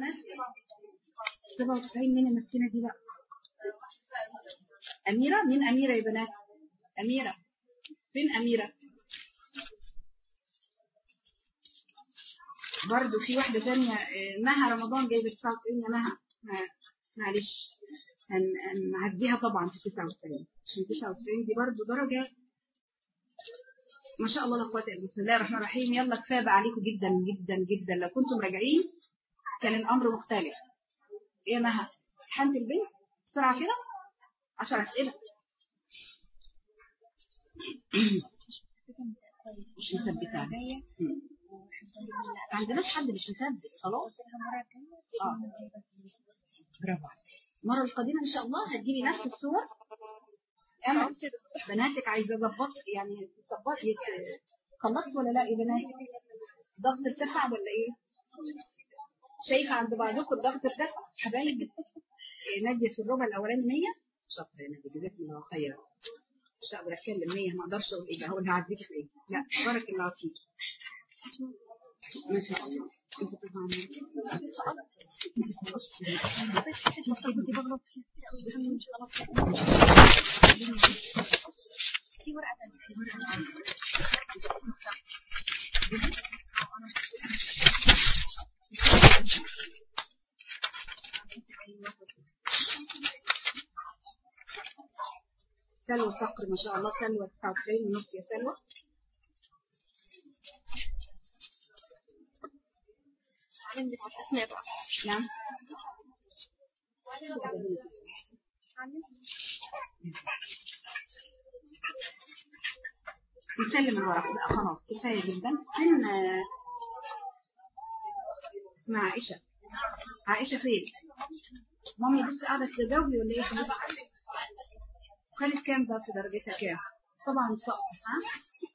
بنات 97. مين المسكينة دي بقى؟ أميرة. مين أميرة يا بنات؟ أميرة فين أميرة؟ برضو في واحدة تانية مها رمضان جايبة 99 يا مها. معلش هنعديها طبعا في 99 عشان 99 دي برضو درجة ما شاء الله لا قوة إلا بالله. بسم الله الرحمن الرحيم. يلا كفاية بقى عليكم جدا جدا جدا. لو كنتم راجعين كان الأمر مختلف. إيه مها؟ امتحنت البيت بسرعة كده 10 أسئلة. مش مثبتة. ما عندناش حد مش مثبت خلاص. برافو عليك. المرة القادمة إن شاء الله هتجيبي نفس الصور. أنا بناتك عايزة أظبط يعني تظبط. خلصت ولا لا يا بنات؟ ضغط ارتفع ولا إيه؟ شايفة عند بعضكم الضغط ارتفع حبايبي. نادية في الربع الأولاني 100. شاطرة يا نادية جزاكم الله خيرا. مش هقدر أتكلم 100 ما أقدرش أقول إيه هقول هعزيكي في إيه. لا بارك الله فيكي ما شاء الله. انت طبعا في ورقة سلوى صقر ما شاء الله. سلوى 99 ونص يا سلوى. نعم نسلم الورق بقى خلاص كفاية جدا. اسمها عائشة. عائشة فين؟ مامي بس قاعدة تجاوبي ولا ايه حبيبتي؟ خلت كام بقى في درجتها كام؟ طبعا سقط. ها؟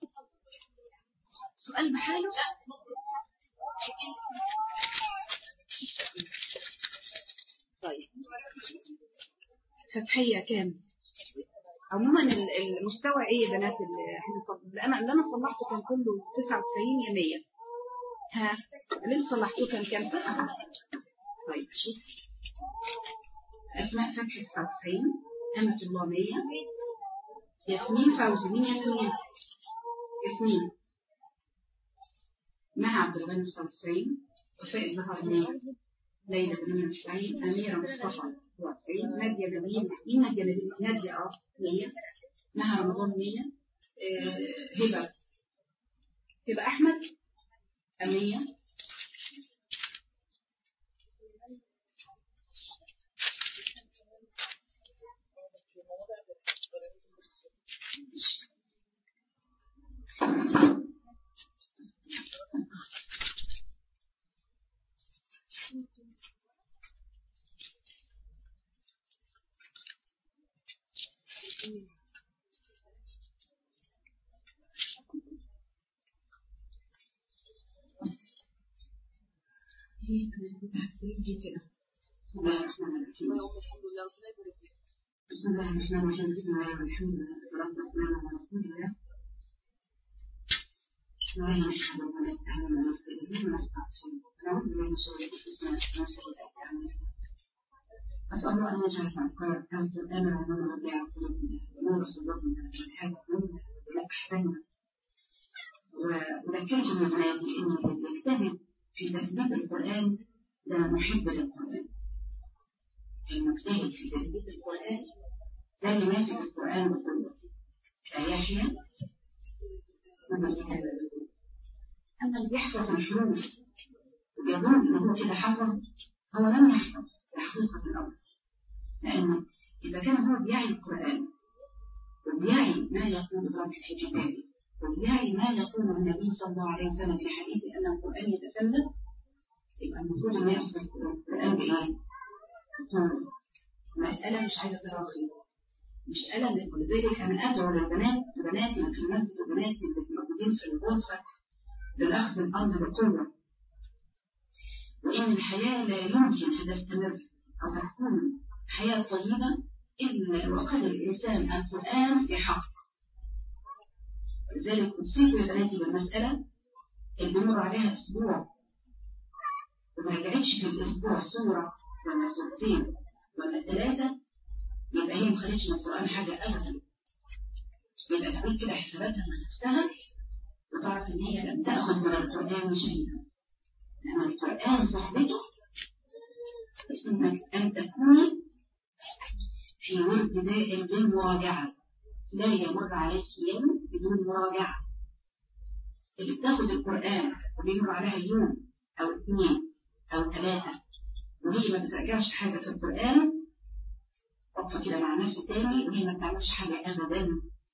سؤال بحاله. طيب فتحية كام؟ عموما المستوى ايه يا بنات اللي انا صلحته كان كله 99 يا 100. ها اللي انت صلحتوه كان كام صفر؟ طيب شوف اسماء فتحي 99. أمة الله 100. ياسمين فوزي. مين ياسمين؟ ياسمين. مها عبد الغني 99. وفاء الزهر 100. ليلى 98. أميرة مصطفى 99. نادية جميل. مين نادية جميل؟ نادية 100. مها رمضان 100. هبة أحمد 100. بسم الله الرحمن الرحيم. بسم الله الرحمن الرحيم. الحمد لله والصلاة والسلام على رسول الله. نحمده ونستعينه ونستهديه ونستغفره ونعوذ بالله من شرور انفسنا ومن سيئات اعمالنا. اسال الله ان يجعل القران ونور ربيع قلوبنا ونور صدورنا وجهاد قلوبنا وجلاء احزاننا. وذكرتم يا بناتي ان اللي يجتهد في تثبيت القران ده محب للقران. المجتهد في تثبيت القران ده اللي ماسك القران بقوه لا يحيا وما يتكلم. أما اللي بيحفظ الحروف ويظن أنه كده حفظ هو لم يحفظ بحقيقة الأمر. لأنه إذا كان هو بيعي القرآن وبيعي ما يقول الله في كتابه وبيعي ما يقول النبي صلى الله عليه وسلم في حديثه أن القرآن يتسلل يبقى المفروض أن يحفظ القرآن بإيه؟ مسألة مش عايزة دراسة. مش ألم. ولذلك أنا أدعو للبنات بناتي في المسجد وبناتي اللي موجودين في الغرفة للأخذ الأمر بقوة. وإن الحياة لا يمكن أن تستمر أو تكون حياة طيبة إلا وقد الإنسان القرآن بحق. ولذلك أوصيكم يا بناتي بالمسألة اللي بمر عليها أسبوع وما رجعتش في الأسبوع صورة ولا صورتين ولا 3 يبقى هي ما خدتش من القرآن حاجة أبدا. يبقى تقول كده حساباتها مع نفسها وتعرف إن هي لم تأخذ من القرآن شيئا، لأن القرآن صاحبته إنك أن تكون في ورد دائم بالمراجعة، لا يمر عليك يوم بدون مراجعة. اللي بتاخد القرآن وبيمر عليها يوم أو 2 أو 3 وهي ما بتراجعش حاجة في القرآن، وقفة كده مع نفسه تاني وهي ما بتعملش حاجة أبدا،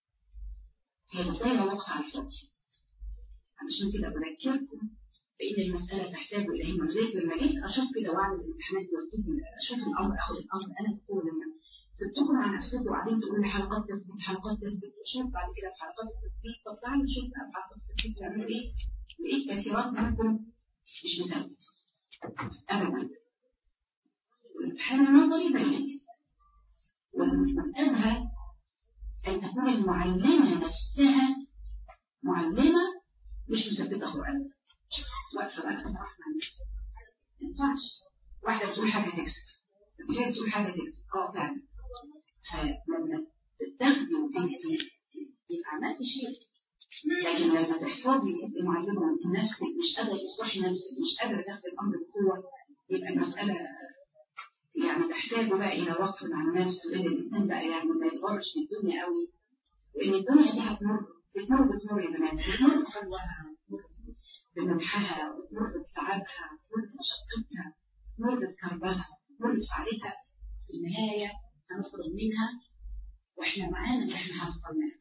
هي بتضيع وقت على الفاضي. علشان كده بذكركم بإن المسألة تحتاج إلى همة. زي لما جيت أشوف كده وأعمل الامتحانات أشوف الأمر، أخذ الأمر أنا بقول لما سبتكم على نفسكم وقاعدين تقولوا لي حلقات تثبيت حلقات تثبيت، أشوف بعد كده في حلقات التثبيت. طب تعالوا نشوف بقى في حلقات التثبيت بيعملوا إيه؟ لقيت كثيرات منكم مش بتثبت أبدا. والامتحان النظري بين والأدهى أن تكون المعلمة نفسها معلمة مش مثبتة قرآن، واقفة بقى صراحة مع نفسها. ما ينفعش واحدة بتقول حاجة تكسب، الثانية بتقول حاجة تكسب. فعلا فلما تاخدي وتنسي يبقى عملت شيء. لكن لما تحفظي تبقي معلمة وانت نفسك مش قادرة تصلحي نفسك، مش قادرة تاخدي الأمر بقوة، يبقى المسألة يعني تحتاج بقى إلى وقف مع النفس، وإن الإنسان بقى يعني ما يصورش في الدنيا قوي، وإن الدنيا دي هتمر بتمر يا بنات، بتمر بحلوها، بمنحها، وتمر بتعبها، وتمر بمشقتها، وتمر بكربها، وتمر بسعادتها. في النهاية هنخرج منها وإحنا معانا اللي إحنا حصلناه.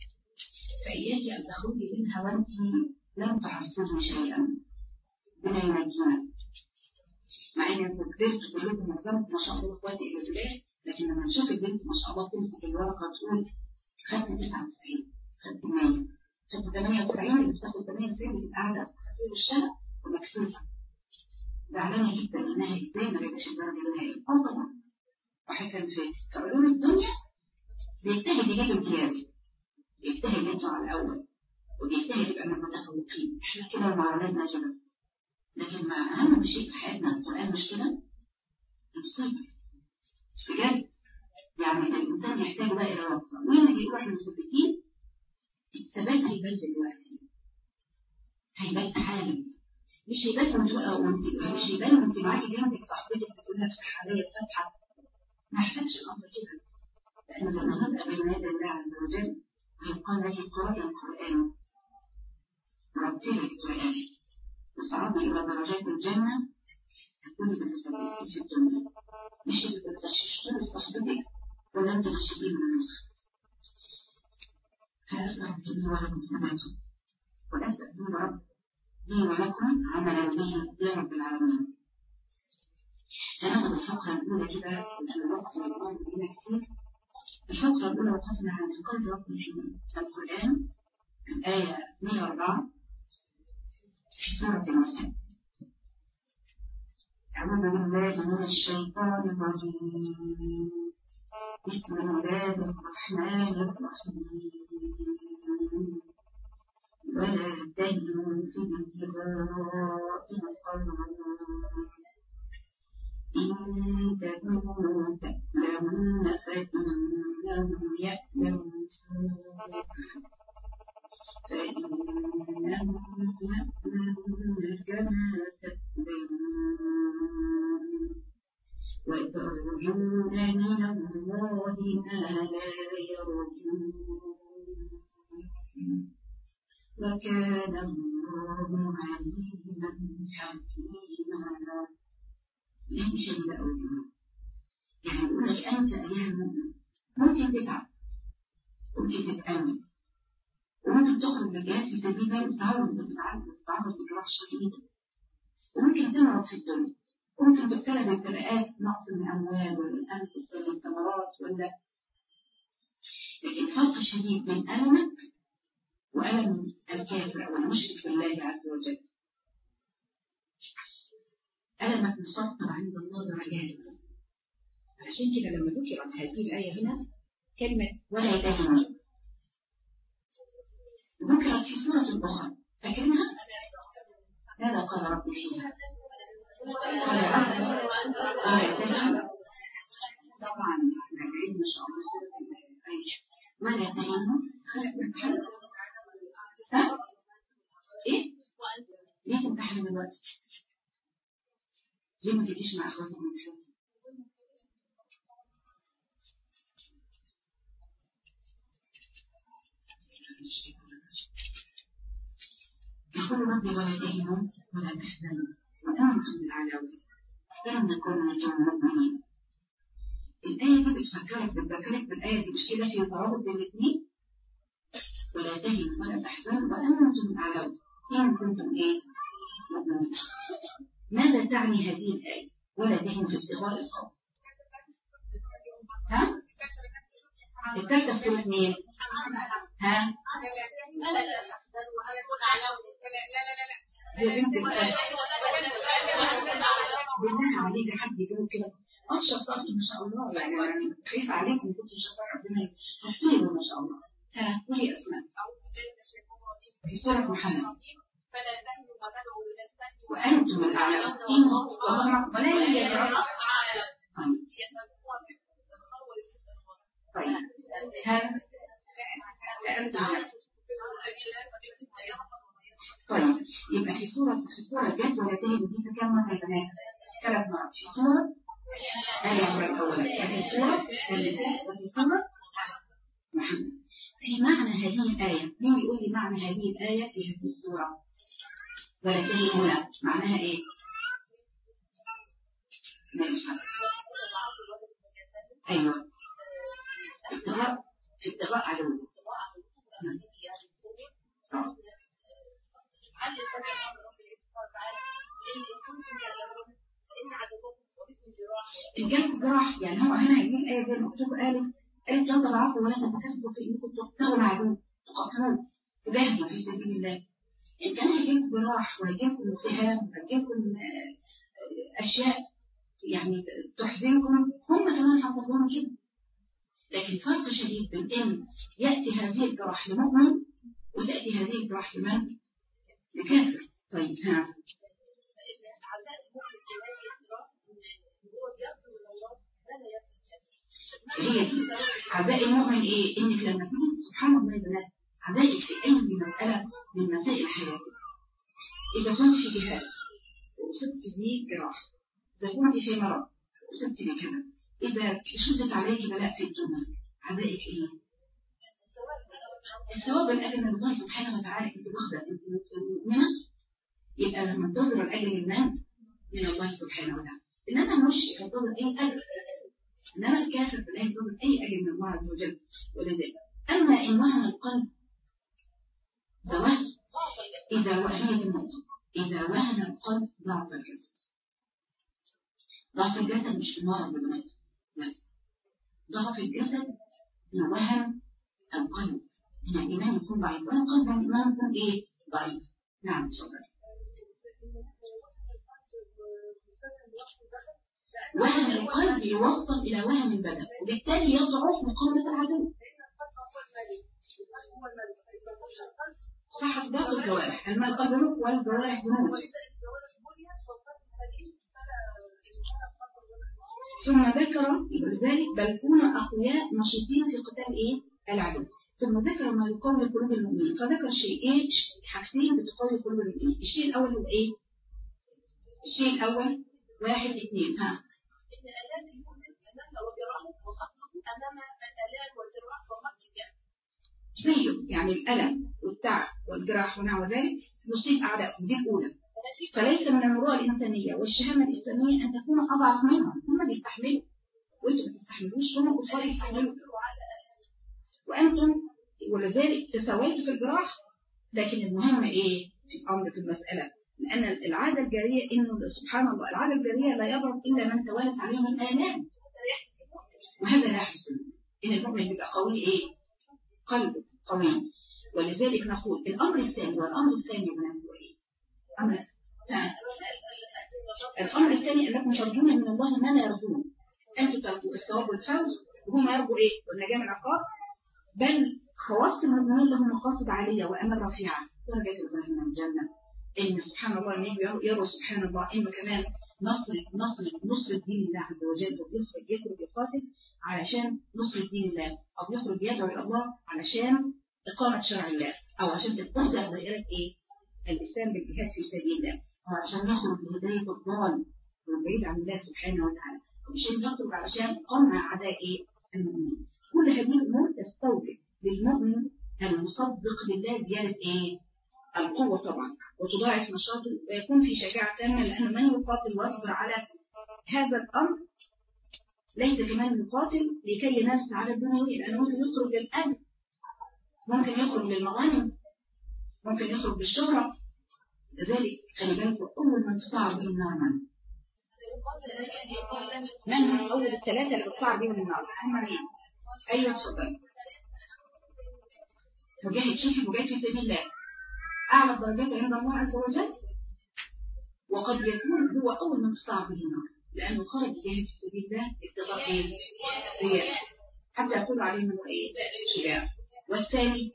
فإياك أن تخرجي منها وأنت لم تحصلي شيئا. ربنا ينجينا. مع إن أنتوا كبرتوا كلكم معظمكم ما شاء الله إخواتي إلى الولاد، لكن لما نشوف البنت ما شاء الله تمسك الورقة وتقول خدت 99 خدت 100 خدت 98، اللي بتاخد 98 بتبقى قاعدة طول الشهر ومكسوفة زعلانة جدا إنها إزاي ما جابتش الدرجة النهائية. طبعا واحد كان في علوم الدنيا بيجتهد يجيب امتياز، بيجتهد يطلع على الأول وبيجتهد يبقى من المتفوقين. إحنا كده مع أولادنا كده، لكن مع أهم شيء في حياتنا القرآن مش كده؟ الصبر بجد. يعني الإنسان يحتاج بقى إلى وقت. مين اللي بيقول إحنا مثبتين؟ الثبات هيبان دلوقتي، هيبان حالا، مش هيبان وانت مش هيبان وانت معاكي جنبك صاحبتك بتقول لها افتح عليا الفتحة. ما يحتاجش الأمر كده، لأن لما نبدأ بين يدي الله عز وجل هيقال لك اقرأي القرآن ورتلي القرآن وصعدي إلى درجات الجنة، تكوني بالمثبتين في الدنيا، مش اللي بتغششتون صاحبتك ولا انت غشتين من نفسك. فأسأل ربي ولكم ثباته، وأسأل رب لي ولكم عملا به يا رب العالمين. هناخد الفقرة الأولى كده لأن الوقت يقوم بنا كتير. الفقرة الأولى وقفنا عند قول ربي في القرآن الآية 104 في سورة النساء. أعوذ بالله من الشيطان الرجيم. بسم الله الرحمن الرحيم. ولا تهنوا في ابتغاء القوم إن تكونوا تألمون فإنهم يألمون كما تألمون وترجون من الله ما لا يرجون وكان الله عليما حكيما. يعني شيء بقى يعني يقول لك أنت أيها المؤمن ممكن تتعب، ممكن تتأمن، وممكن تخرج بالجهاد في سبيل الله وتتعرض لجراح شديد، وممكن تمرض في الدنيا، وممكن تبتلى بابتلاءات نقص من الأموال ولا الأنفس ولا الثمرات ولا، لكن فرق شديد بين ألمك وألم الكافر أو المشرك بالله عز وجل. ألمك مسطر عند الله درجات. عشان كده لما ذكرت هذه الآية هنا كلمة ولا تهنوا ذكرت في سورة أخرى، فاكرينها؟ ماذا قال ربي فيها؟ طبعا راجعين ما شاء الله سورة الآية ولا تهينوا خلق الحل. ها؟ ايه؟ ليه تمتحن دلوقتي؟ ليه ما تجيش مع اخواتك الامتحان؟ يقول ربي ولا تهنوا ولا تحزنوا وأنتم بالعلو لم نكن من المؤمنين. الآية دي بتفكرك بالآية دي، مش كده في تعارض بين الاثنين؟ ولا تهنوا ولا تحزنوا وأنتم بالعلو إن كنتم إيه؟ مؤمنين. ماذا تعني هذه الآية؟ ولا تهنوا في ابتغاء القوم. ها؟ الثالثة في سورة مين؟ ها؟ يا بنت بالله عليك حد يقول كده شطرت ما شاء الله، يعني خايف عليكم كنت شطر ربنا هتطيروا ما شاء الله. ها قولي اسماء في سورة محمد وأنتم الأعلى ولا يجرؤون. طيب ها أنتم. طيب يبقى في سورة جد ولا تاني دي كم مرة يا بنات؟ 3 مرات في سورة آل عمران الأولى وفي سورة النساء وفي سورة محمد. في معنى هذه الآية مين يقول لي معنى هذه الآية في هذه السورة؟ ولا تاني هنا معناها إيه؟ أيوة في ابتغاء عدو. إن كانت جراح يعني هو هنا هيجيب الآية زي المكتوب قالت لا تضعفوا ولا تتكسبوا في إنكم تقتلوا العدو تقتلوه تباهوا في سبيل الله. إن كان هيجيب جراح وهيجيبكم سهام وهيجيبكم أشياء يعني تحزنكم هم كمان حصل لهم كده. لكن فرق شديد بين إن يأتي هذه الجراح لمؤمن وتأتي هذه الجراح لمن؟ لكافر. طيب ها هي دي عزاء المؤمن ايه؟ انك لما تيجي سبحان الله يا بنات عزائك في اي مسألة من مسائل حياتك، اذا كنت في جهاد وأصبت به جراح، اذا كنت في مرض وأصبت بكذا، اذا شدت عليك بلاء في الدنيا عزائك ايه؟ الثواب الاجر من الله سبحانه وتعالى. انت واخده انت مؤمنه يبقى لما تنتظر الاجر من الله سبحانه وتعالى. انما مش تنتظر اي اجر، إنما الكافر لا ينتظر أي أجر من الله عز وجل ولذلك. أما إن وهن القلب زواج إذا وهنت النقطة، إذا وهن القلب ضعف الجسد. ضعف الجسد مش في مرض بالموت، لا، ضعف الجسد من وهن القلب، إن الإيمان يكون ضعيف والقلب الإيمان يكون إيه؟ ضعيف. نعم صدق. وهن القلب يوصل إلى وهن البدن وبالتالي يضعف مقاومة العدو. صحة باقي الجوارح، أما القلب روح والجوارح جنود. ثم ذكر لذلك بل كونوا أقوياء نشيطين في قتال إيه؟ العدو. ثم ذكر ما يقوي قلوب المؤمنين، فذكر شيئين حاجتين بتقوي قلوب المؤمنين. الشيء الأول هو إيه؟ الشيء الأول 1 2 ها زيه يعني الألم والتعب والجراح ونحو ذلك يصيب أعدائكم دي الأولى. فليس من المروءة الإنسانية والشهامة الإسلامية أن تكونوا أضعف منهم. هم بيستحملوا وأنتم ما تستحملوش، هم كفار يستحملوا وأنتم ولذلك تساويتوا في الجراح. لكن المهم إيه في الأمر في المسألة؟ لأن العادة الجارية إنه سبحان الله العادة الجارية لا يضرب إلا من توالت عليهم الآلام، وهذا لا يحسن. إن المؤمن يبقى قوي إيه؟ قلبه قوي. ولذلك نقول الأمر الثاني والأمر الثاني من إيه؟ الأمر الثاني أنكم ترجون من الله ما لا يرجون. أنتم ترجوا الثواب والفوز وهم يرجوا إيه؟ والنجاة من العقاب. بل خواص المؤمنين لهم مقاصد عالية وأمل رفيعة درجات من الجنة. إن سبحان الله النبي يرى سبحان الله إنه كمان نصر دين الله عز وجل، يخرج يقاتل علشان نصر دين الله، أو يخرج يدعو إلى الله علشان إقامة شرع الله، أو عشان تتوزع دائرة إيه؟ الإسلام بالجهاد في سبيل الله، أو عشان نخرج بهداية الضال والبعيد عن الله سبحانه وتعالى، أو عشان نخرج علشان قمع أعداء إيه؟ المؤمنين. كل هذه الأمور تستوجب للمؤمن المصدق بالله زيادة إيه؟ القوة طبعا، وتضاعف نشاطه ويكون في شجاعة تامة، لأن من يقاتل ويصبر على هذا الأمر ليس كمان يقاتل لكي ينال السعادة الدنيوية، لأنه ممكن يخرج للأذى، ممكن يخرج للمغانم، ممكن يخرج بالشهرة. لذلك خلي بالكم أول من تصعب بهم النار من هم أول الثلاثة اللي بتصعب بهم النار هم مين؟ أيوة تفضل. مجاهد، شوفي مجاهد في سبيل الله أعلى الدرجات عند الله عز وجل، وقد يكون هو أول من تصعب به النار لأنه خرج يجاهد في سبيل الله ابتغاء إيه؟ رياء، حتى يقول عليه إنه إيه؟ شجاع. والثاني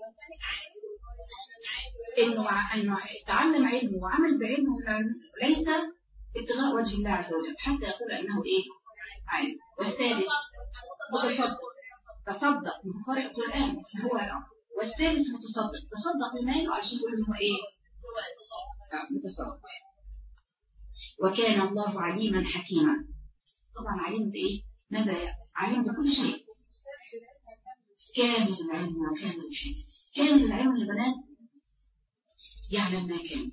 إنه تعلم علمه وعمل بعلمه ليس ابتغاء وجه الله عز وجل حتى يقول أنه إيه؟ عالم. والثالث متصدق، تصدق من قارئ القرآن هو. والثالث متصدق، تصدق بماله عشان يقول إنه إيه؟ متصدق. وكان الله عليما حكيما. طبعا عليم بإيه؟ ماذا؟ عليم بكل شيء، كامل العلم وكامل الحكمة. كامل العلم للبنات يعلم ما كان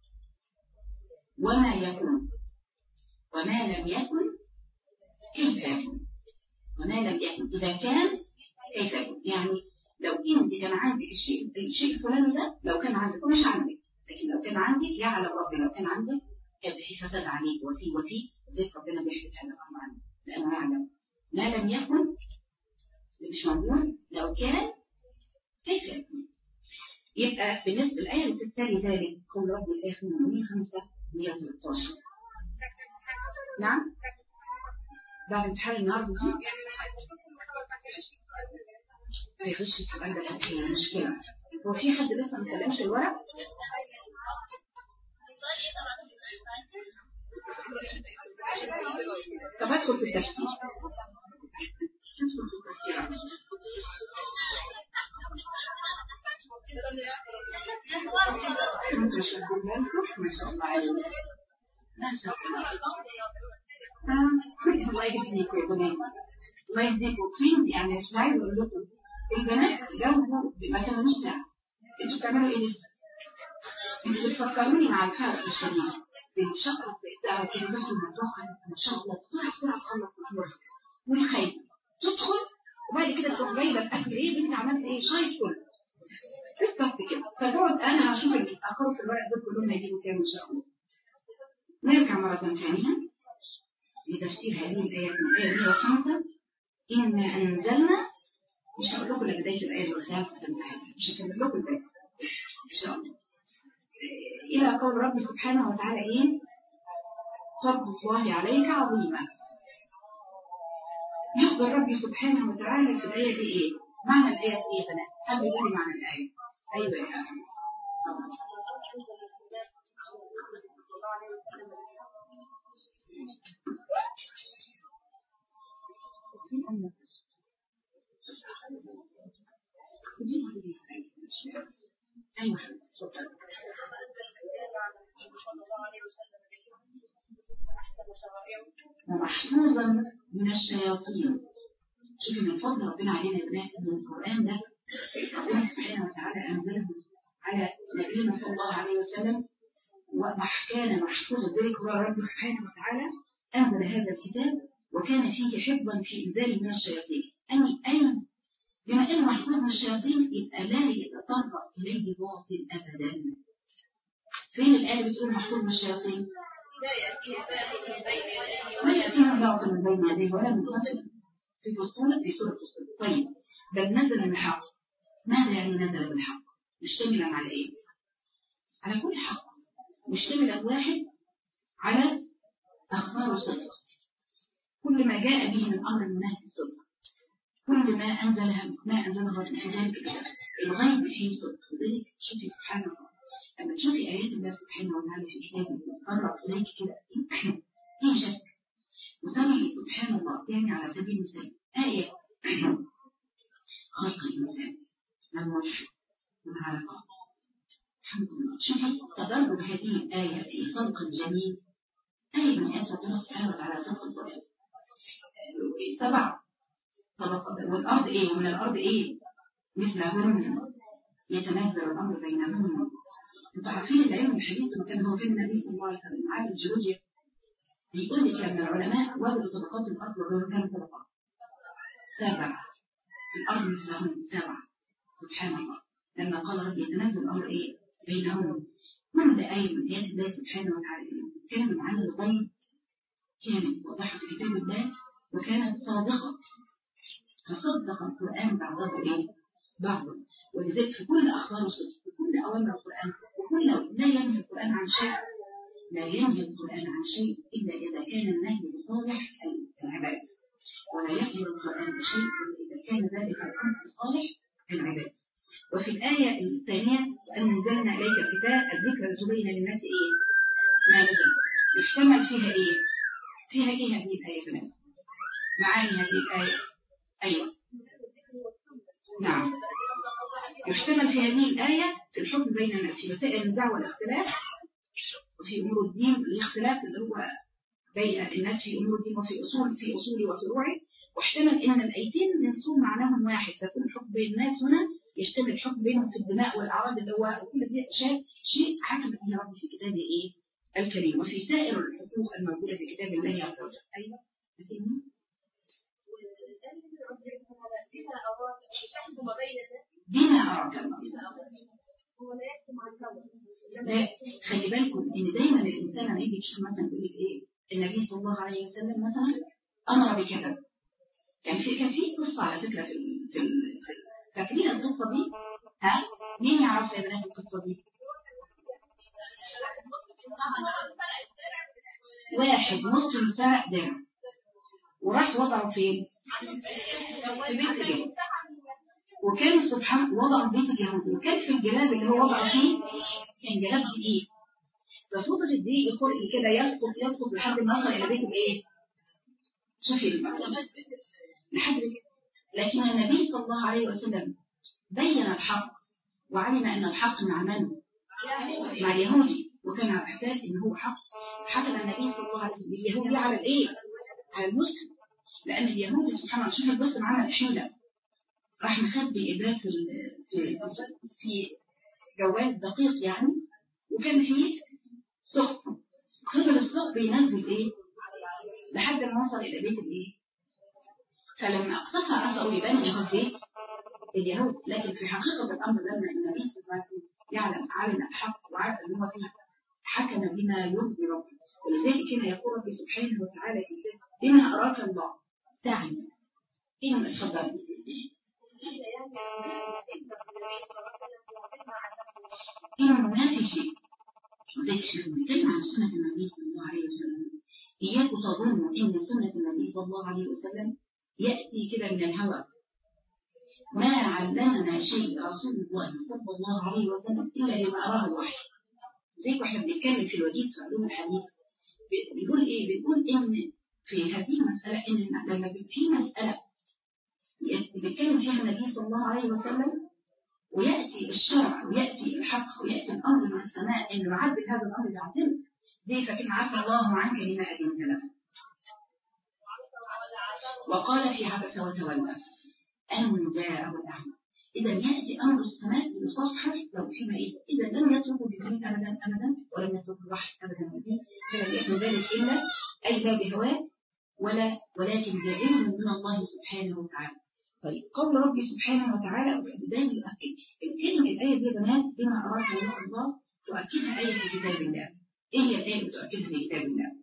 وما يكون وما لم يكن كيف يكون، وما لم يكن إذا كان كيف يكون. يعني لو أنت كان عندك الشيء الفلاني ده، لو كان عندك ومش عندك، لكن لو كان عندك يعلم ربي لو كان عندك كان في فساد عليك وفي زي ربنا بيحدث هذا الأمر عنه، لأنه يعلم ما لم يكن مش موجود، لو كان كيف يكون. يبقى بالنسبة للآية اللي تتالي ذلك قول رب الآخر من 513. نعم بعد امتحان النهارده دي ما يخش السؤال ده في المشكلة. هو في حد لسه ما سلمش الورق؟ طب ادخل في التفسير. ما شاء الله عليك، ما شاء الله. الله يهديكم يا بنات، الله يهديكم. فين يعني مش عايز اقول لكم البنات جاوبوا ما كانوش ساعه. انتوا بتعملوا ايه لسه؟ انتوا بتفكروني مع الفرق الشديد بين شقه الدعوه كلمات المفتوحه ما شاء الله بسرعه تخلص امورها، والخايفه تدخل وبعد كده تروح جايبه الاكل ايه بنت عملت ايه شايف كله بالظبط كده. فتقعد انا هشوف الاخر في الورق دول كلهم هيجيبوا كام ان شاء الله. نرجع مره ثانيه لتفسير هذه الآيات من الآية 105. إنا أنزلنا، مش هقول لكم بداية الآية والخامسة مش هكمل لكم الباقي إن شاء الله، إلى قول رب سبحانه وتعالى إيه؟ فضل الله عليك عظيما. يخبر ربي سبحانه وتعالى في الآية دي إيه؟ معنى الآية إيه يا بنات؟ حد يقول لي معنى الآية؟ أيوة يا أحمد. أيوة ومحفوظا من الشياطين. شوفوا من فضل ربنا علينا يا بنات ان القرآن ده ربنا سبحانه وتعالى أنزله على نبينا صلى الله عليه وسلم وكان محفوظا. ذلك هو رب سبحانه وتعالى أنزل هذا الكتاب وكان فيه حفظا في إنزال من الشياطين. أي بما أنه محفوظ من الشياطين يبقى لا يتطرق إليه باطل أبدا. فين الآية بتقول محفوظ من الشياطين؟ ما يأتينا باطل من بين يديه ولا من خلفه في سورة فصول. طيب بل نزل بالحق. ماذا يعني نزل بالحق؟ مشتملا على إيه؟ على كل حق، مشتملا واحد على أخبار الصدق، كل ما جاء به من أمر من نهي الصدق، كل ما أنزله في ذلك الغيب فيه صدق. ذلك شوفي سبحان الله لما تشوفي آيات الله سبحانه وتعالى في كتابه تتقرب إليك كده في شك. وترى سبحان الله يعني على سبيل المثال آية خلق الإنسان من وجه من علقة. الحمد لله. شوفي تدرج هذه الآية في خلق الجميل آية من آيات ربنا سبحانه وتعالى خلق الطفل 7 طبقات والأرض إيه ومن الأرض إيه مثلهن يتنزل الأمر بينهن. انتوا عارفين العلم الحديث كان هو كان النبي صلى الله عليه وسلم عالم الجيولوجيا بيقول لك لما العلماء وجدوا طبقات الأرض وجدوا كام طبقة 7 الأرض مثلهن 7 سبحان الله. لما قال رب يتنزل الأمر إيه بينهم. كل آية من آيات الله سبحانه وتعالى كان عن الغيب كانت واضحة في كتاب الله وكانت صادقة فصدق القرآن بعضه إيه بعضه. ولذلك في كل أخبار صدق وكل أوامر القرآن وكل لا ينهي القرآن عن شيء لا ينهي القرآن عن شيء إلا إذا كان النهي لصالح العباد ولا يحضر القرآن بشيء إلا إذا كان ذلك الأمر لصالح العباد. وفي الآية الثانية أن نزلنا إليك الكتاب الذكر لتبين للناس إيه ما نزل يحتمل فيها إيه فيها إيه هذه الآية بنفسها معاني هذه الآية أيوة نعم يحتمل في هذه الآية في الحكم بين الناس في مسائل النزاع والاختلاف وفي أمور الدين الاختلاف اللي هو بين الناس في أمور الدين وفي أصول وفروعه. واحتمل أن الآيتين منسوب معناهم واحد فيكون الحكم بين الناس هنا يشتمل الحكم بينهم في الدماء والأعراض اللي هو وكل دي شيء حكم به رب في كتابه إيه الكريم وفي سائر الحقوق الموجودة في كتاب الله عز وجل. أيوة بما أراد الله. لا خلي بالكم إن دايما الإنسان لما يجي يشوف مثلا يقول لك إيه النبي صلى الله عليه وسلم مثلا أمر بكذا. كان في قصة على فكرة في فاكرين القصة دي؟ ها؟ مين يعرف يا بنات القصة دي؟ واحد مسلم سرق درع وراح وضعه فين؟ في بيت اليهود. وكان سبحان وضعه في بيت اليهود وكان في الجلاب اللي هو وضعه فيه كان جلاب دقيق. ففضل الدقيق يخرج كده يسقط لحد ما وصل إلى بيت الإيه؟ شوفي لحد كده. لكن النبي صلى الله عليه وسلم بين الحق وعلم أن الحق مع من؟ مع اليهودي وكان على إحساس إن هو حق. حكم النبي صلى الله عليه وسلم اليهودي على الإيه؟ على المسلم لأن اليهودي سبحانه وتعالى شوف المسلم عمل حيلة راح مخبي إبرة في جوال دقيق يعني وكان فيه ثقب خبر الثقب بينزل إيه؟ لحد ما وصل إلى بيت الإيه؟ فلما اقتفى أثره يبان إنه بيت اليهود. لكن في حقيقة الأمر لما النبي صلى الله عليه وسلم يعلم علم الحق وعارف أن هو فيه حكم بما يرضي ربه. ولذلك كان يقول ربي سبحانه وتعالى في بما أراك الله تعلم إن الفضل إنه ما في شيء. وذلك احنا بنتكلم عن سنة النبي صلى الله عليه وسلم إياكم تظنوا إن سنة النبي صلى الله عليه وسلم يأتي كده من الهوى. ما علمنا شيء رسول الله صلى الله عليه وسلم إلا لما أراه الوحي. زي واحنا بنتكلم في الوجيز في علوم الحديث بيقول إيه؟ بيقول إن في هذه المسألة إن لما في مسألة بيتكلم فيها النبي صلى الله عليه وسلم ويأتي الشرع ويأتي الحق ويأتي الأمر من السماء إنه يعدل هذا الأمر يعدل زي فكما عفى الله عنك لما أذنت له. وقال في عبس وتولى أن جاءه الأعمى. إذا يأتي أمر السماء ليصحح لو في مئيس. إذا لم يتركوا بالدين أبدا ولم يتركوا الوحي أبدا بالدين فلم يكن ذلك إلا أي لا بهواه ولكن بعلم من الله سبحانه وتعالى. طيب قول ربي سبحانه وتعالى دائما يؤكد الكلمة الآية دي بنات بما أراد الله تؤكدها آية في كتاب الله. إيه هي الآية اللي تؤكدها في كتاب الله؟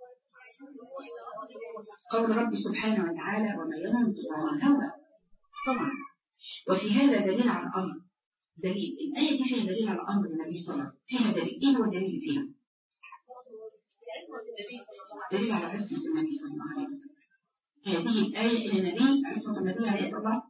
قول ربي سبحانه وتعالى وما ينطق عن الهوى. طبعا وفي هذا دليل على الأمر. دليل الآية دي فيها دليل على أمر النبي صلى الله عليه وسلم. فيها دليل. إيه هو الدليل فيها؟ دليل على عصمة النبي صلى الله عليه وسلم. هذه الآية إن النبي عصمة النبي عليه الصلاة والسلام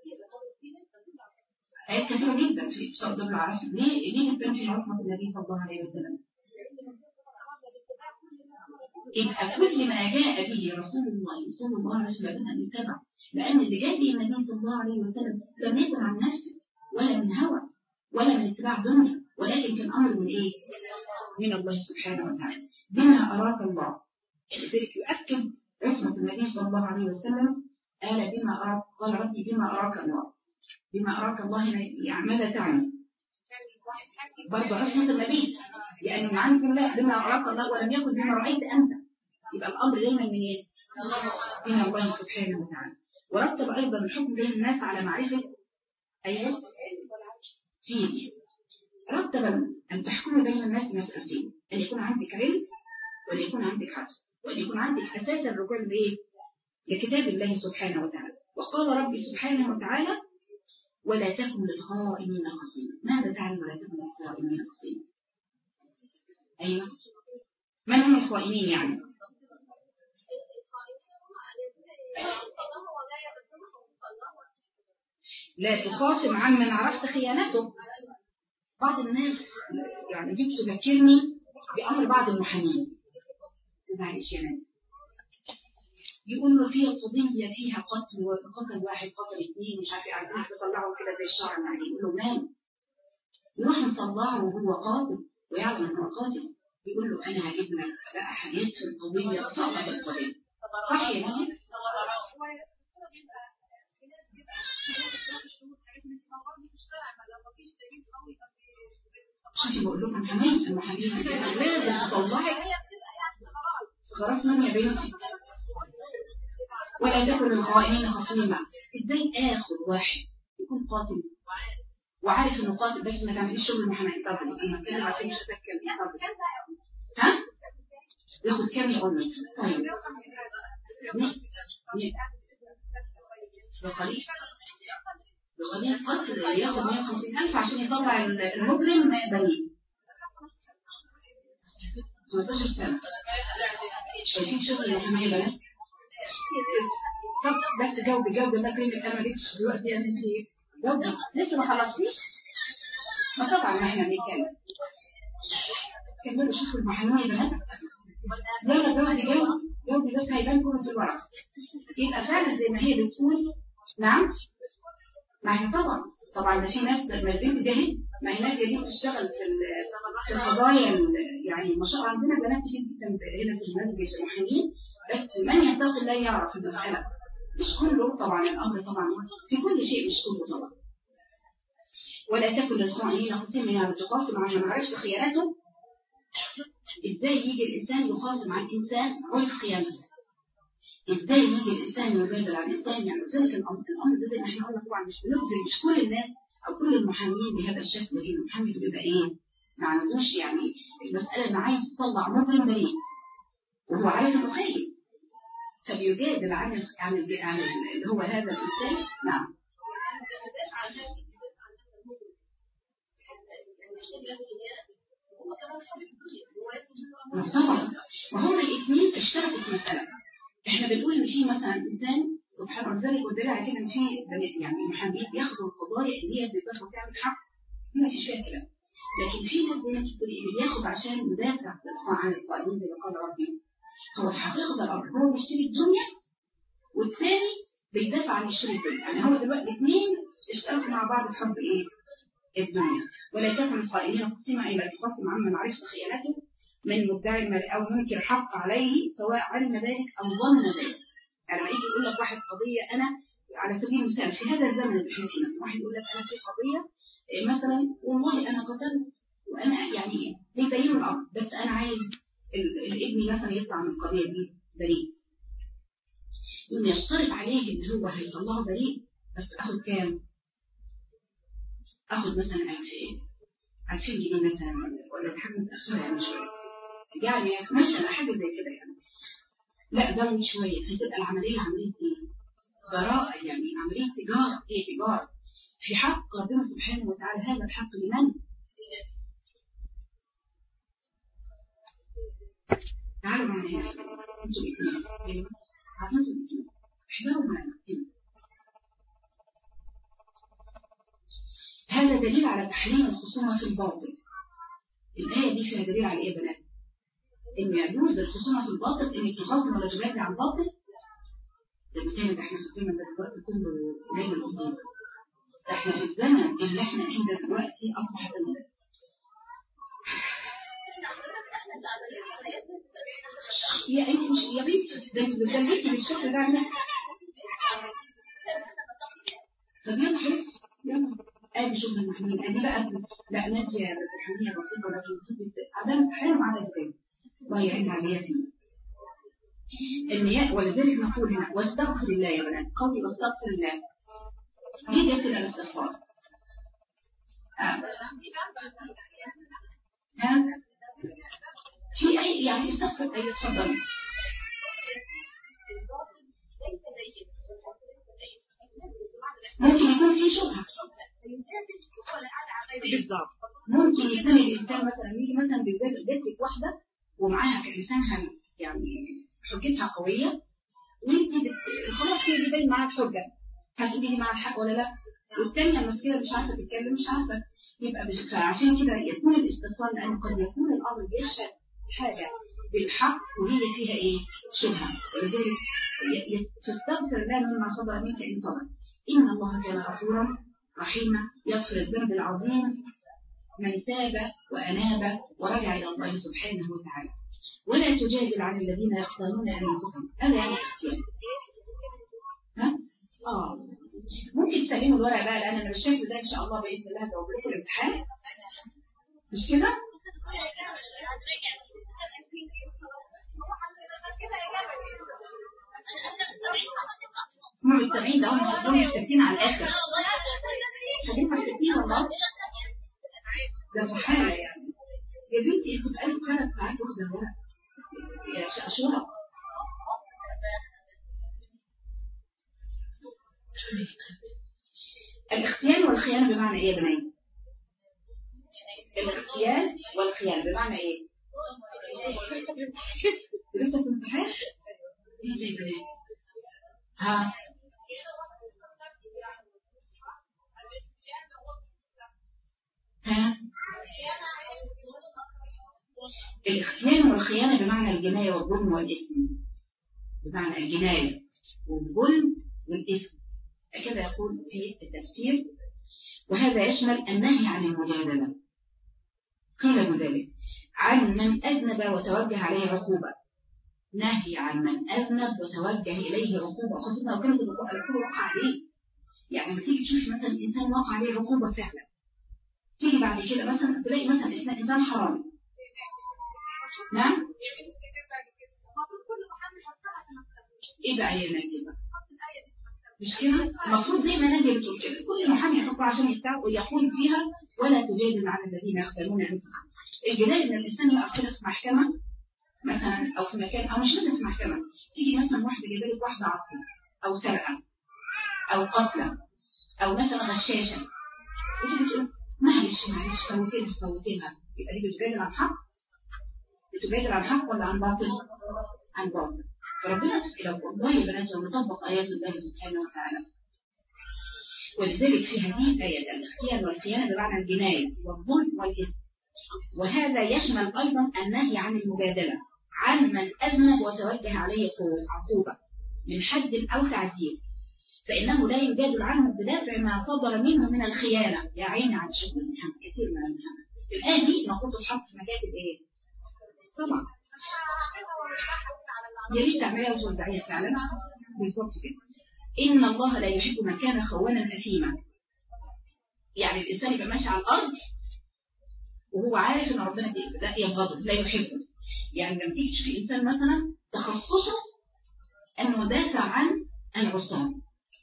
آيات كثيرة جدا في تدل على عصمة. ليه يبان في عصمة النبي صلى الله عليه وسلم؟ يبقى كل ما جاء به رسول الله صلى الله عليه وسلم أن يتبع، لأن اللي جاء به النبي صلى الله عليه وسلم لم يكن عن نفسه ولا من هوى ولا من اتباع دنيا، ولكن كان أمر من إيه؟ من الله سبحانه وتعالى بما أراك الله. لذلك يؤكد عصمة النبي صلى الله عليه وسلم قال بما أراك، قال ربي بما أراك الله. بما أراك الله يعني ماذا تعني؟ برضه عصمة النبي، لأن من عند الله بما أراك الله ولم يكن بما رأيت أنت. يبقى الأمر دايما من إيه؟ من الله سبحانه وتعالى. ورتب أيضا الحكم بين الناس على معرفة أيوه فيه. رتب أن تحكم بين الناس مسألتين، أن يكون عندك علم وأن يكون عندك حق، وأن يكون عندك أساس الرجوع لإيه؟ لكتاب الله سبحانه وتعالى. وقال ربي سبحانه وتعالى ولا تكن للخائنين خصيما. ماذا تعني ولا تكن للخائنين خصيما؟ أيوه من هم الخائنين يعني؟ لا تخاصم عمن عرفت خيانته. بعض الناس يعني دي بتذكرني بأمر بعض المحامين، معلش يا ناس، يقول له في قضية فيها قتل واحد قتل اثنين مش عارف عايزين تطلعوا كده زي الشرع يعني، يقول له مال يروح نطلعه وهو قاتل ويعلم انه قاتل، يقول له انا هجيب لك بقى حاجات في القضية صعبة القضية. صح يا ناس؟ شوفي بقول لكم كمان المحامين لازم تطلعي خلاص من يا بنتي ولا تكن الخائنين خصيما. ازاي اخد واحد يكون قاتل وعارف انه قاتل بس ما تعمليش شغل المحامين؟ طبعا انا بتكلم عشان مش هتكلم يعني ها ياخد كام يا امي؟ طيب بقليل قتل ياخد 150,000 عشان يطلع المجرم بريء 15 سنة. شايفين شغل المحامية بنات؟ طب بس جاوبي ما كلمة أنا ما جبتش دلوقتي أنا إيه؟ جاوبي لسه ما خلصتيش؟ ما طبعا ما إحنا بنتكلم. كملوا شوفوا المحامية بنات. يلا جاوبي بس هيبان كله في الورق. يبقى فعلا زي ما هي بتقول. نعم؟ ما هي طبعا ده في ناس لما البنت جاهد ما هي ناس جاهدين تشتغل في القضايا يعني ما شاء الله عندنا بنات كتير جدا هنا في المسجد المحامين، بس من يتقي الله يعرف المسألة. مش كله طبعا الأمر طبعا في كل شيء مش كله طبعا. ولا تكن للخائنين خصيما يعني تخاصم عن من عرفت خيانته. ازاي يجي الإنسان يخاصم عن إنسان عرف خيانته؟ ازاي يجي الإنسان يجادل عن الإنسان يعني ذلك الأمر ده زي ما احنا قلنا طبعا مش بنبذل مش كل الناس أو كل المحامين بهذا الشكل، لكن المحامي بيبقى إيه؟ ما عندوش يعني المسألة إنه عايز يطلع مجرم بريء وهو عارف إنه خاين فبيجادل عن اللي هو هذا الإنسان. نعم. طبعا وهم الاثنين اشتركوا في مسألة. احنا بنقول ان في مثلا انسان سبحان الله ذلك والدليل على كده ان في يعني المحامين بياخدوا القضايا اللي هي بتقدر تعمل حق دي مفيش فيها كلام، لكن في ناس زي ما بتقول اللي بياخد عشان يدافع عن القائمين زي ما قال ربي. هو في حقيقة الامر هو بيشتري الدنيا والثاني بيدافع عن الشري الدنيا، يعني هو دلوقتي الاثنين اشتركوا مع بعض في حب ايه؟ الدنيا. ولا تكن القائلين خصيما الا تخاصم عمن عرفت خيانته من مدعي او منكر حق عليه سواء علم ذلك او ظن ذلك. يعني لما يجي يقول لك واحد قضيه انا على سبيل المثال في هذا الزمن اللي احنا فيه مثلا واحد يقول لك انا في قضيه مثلا والله انا قتلت وانا يعني بيبين الامر بس انا عايز الابن مثلا يطلع من القضيه دي بريء، يقوم يشترط عليه ان هو هيطلعه بريء بس اخد كام؟ اخد مثلا 2000 جنيه مثلا ولا حاجه متاخره يعني شويه يعني مثلا حاجه زي كده يعني لا زود شويه فتبقى العمليه عمليه ايه؟ براءه يعني عمليه تجاره. ايه تجاره؟ في حق ربنا سبحانه وتعالى. هذا الحق لمن؟ تعالوا معنا هنا انتوا الاثنين احضروا معنا هنا. هذا دليل على تحريم الخصومة في الباطل. الآية دي فيها دليل على إيه يا بنات؟ إن يجوز الخصومة في الباطل، إنك تخاصم ولا تجادل عن باطل. ده مثال ده احنا في الزمن ده دلوقتي كله قليل الأصول. احنا في الزمن اللي احنا فيه ده دلوقتي أصبح زمن. يا انت مش يا بنتي ده بنتي بالشكل ده. طب يلا حبيبتي يلا ادي شغل المحمول ادي بقى. لا ناديه حميه بسيطه لكن تيجي عدم حرام على الزين الله يعين عليها فيه النيات. ولذلك نقول هنا واستغفر الله يا بنات. قولي واستغفر الله دي جت الاستغفار. في اي يعني استغفر اي تفضل. ممكن يكون في شبهه بالضبط. ممكن يكون الانسان مثلا يجي مثلا بيدرك واحده ومعاها لسانها يعني حجتها قويه وانت خلاص هي دي باين معاها الحجه هتقولي لي معاها الحق ولا لا. والثانيه المسكينه مش عارفه تتكلم مش عارفه يبقى عشان كده يكون الاستغفار لان قد يكون الامر يشهد حاجه بالحق وهي فيها ايه شبهه. ولذلك تستغفر الله مما صدر منك ان صدر. ان الله كان غفورا رحيما يغفر الذنب العظيم من تاب واناب ورجع الى الله سبحانه وتعالى. ولا تجادل عن الذين يختارون انفسهم. هذا يعني اختيار. ها؟ ممكن تسلموا الورق بقى لان انا بالشكل ده ان شاء الله باذن الله هجاوب لكم الامتحان. مش كده؟ هم مستمعين ده هم مستمعين على الاخر. خلينا مستمعين والله. ده سبحان الله يعني. يا بنتي انتوا بقالكم 3 ساعات واخده الورق. يا شقشوره. الاختيان والخيانة بمعنى ايه يا بنات؟ الاختيان والخيانة بمعنى ايه؟ لسه في امتحان؟ ايه يا بنات؟ ها؟ ها؟ الاختيان والخيانة بمعنى الجناية والظلم والإثم. بمعنى الجناية والظلم والإثم. كده يقول في التفسير. وهذا يشمل النهي عن المجادلة. قيل بذلك عن من أذنب وتوجه عليه عقوبة. نهي عن من أذنب وتوجه إليه عقوبة خاصة لو كانت العقوبة وقع عليه. يعني لما تيجي تشوف مثلا إنسان وقع عليه عقوبة فعلا تيجي بعد كده مثلا تلاقي مثلا إنسان حرامي. نعم؟ إيه بقى يا نادي بقى؟ مش كده؟ المفروض زي ما نادي بتقول كده كل محامي يحطها عشان يبتاع ويقول فيها ولا تجادل عن الذين يختارون أنفسهم. الجدال إن الإنسان يقف كده في محكمة مثلا أو في مكان أو مش لازم في محكمة. تيجي مثلا واحدة جايبالك واحدة عصي أو سرقة أو قتلة أو مثلا غشاشة وتيجي تقول معلش فوتينها يبقى دي بتجادل عن حق؟ بتجادل عن حق ولا عن باطل؟ عن باطل. فربنا سبحانه والله يا بنات ونطبق آيات الله سبحانه وتعالى. ولذلك في هذه الآيات الاختيان والخيانة بمعنى الجناية والظلم والإثم. وهذا يشمل أيضا النهي عن المجادلة عن من أذنب وتوجه عليه عقوبة من حد أو تعزير فإنه لا يجادل عنه بدافع ما صدر منه من الخيانة. يا عيني عن شكل محمد كثير من المحمد. الآية دي المفروض تتحط في مكاتب إيه؟ طبعا يا ريت تعملها وتوزعيها فعلا بالظبط كده. إن الله لا يحب من كان خوانا أثيما. يعني الإنسان يبقى ماشي على الأرض وهو عارف إن ربنا لا يبغضه لا يحبه. يعني لما تيجي تشوفي إنسان مثلا تخصصه أنه دافع عن العصاة